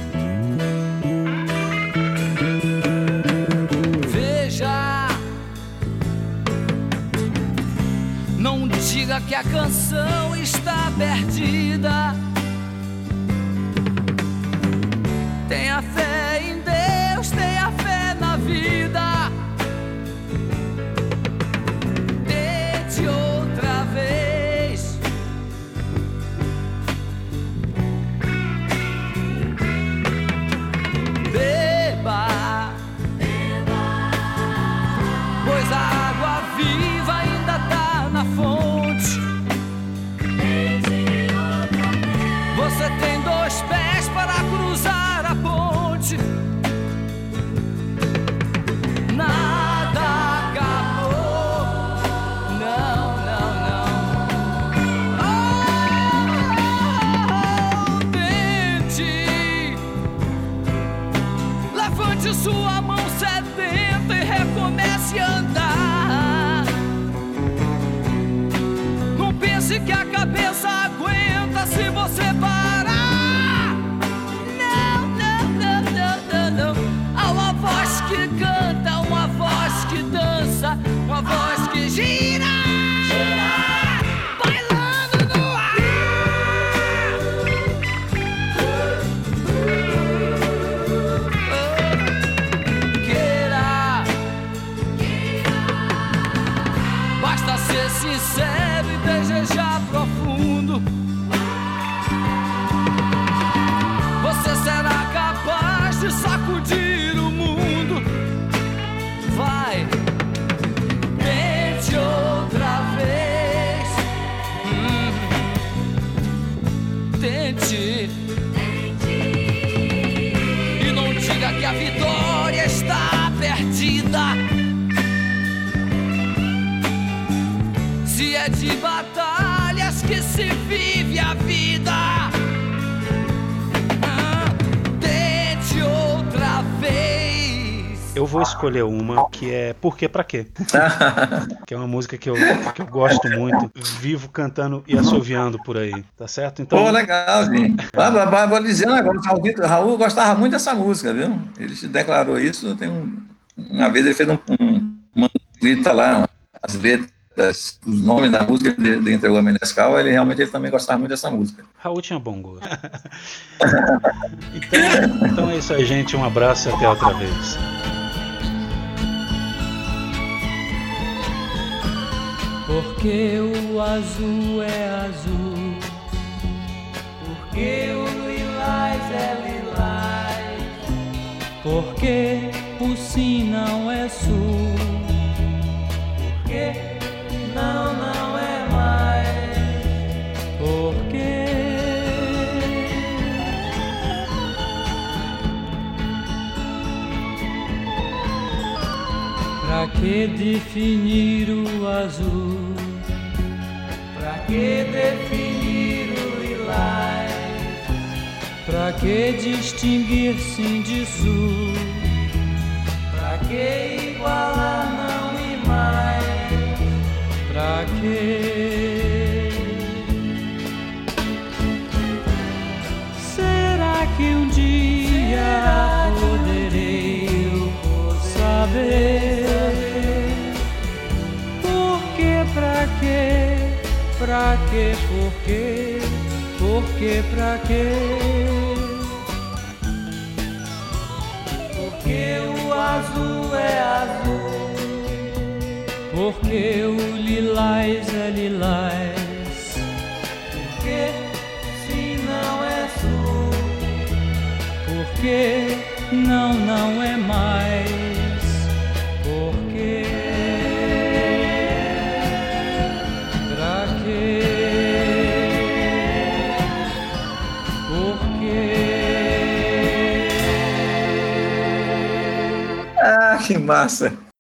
Diga que a canção está perdida. Tenha fé em Deus, tenha fé na vida. Tente outra vez. Beba, beba, pois a água viva ainda tá na fonte. Você tem dois pés para cruzar a ponte. Tente, e não diga que a vitória está perdida. Se é de batalhas que se vive a vida, ah, tente outra vez. Eu vou escolher uma que é Por Que Pra Quê? Que é uma música que eu, que eu gosto muito, vivo cantando e assoviando por aí, tá certo? Então... Pô, legal, gente. Ah, vou dizer um negócio, Raul, Raul gostava muito dessa música, viu? Ele se declarou isso, tem um, uma vez ele fez um, um, uma escrita lá, as letras, os nomes da música, ele, ele entregou a Menescal, ele realmente ele também gostava muito dessa música. Raul tinha bom gosto. então, então é isso aí, gente, um abraço e até outra vez. Porque o azul é azul, porque o lilás é lilás, porque o sim não é sul, porque não, não é mais, porque pra que definir o azul? Pra que definir o lilás? Pra que distinguir sim de sul? Pra que igualar não e mais? Pra que? Será que um dia poderei eu saber? Pra quê? Pra quê? Por quê? Por quê? Pra quê? Porque o azul é azul, porque o lilás é lilás, porque se não é sul, porque não, não é mais, porque que massa!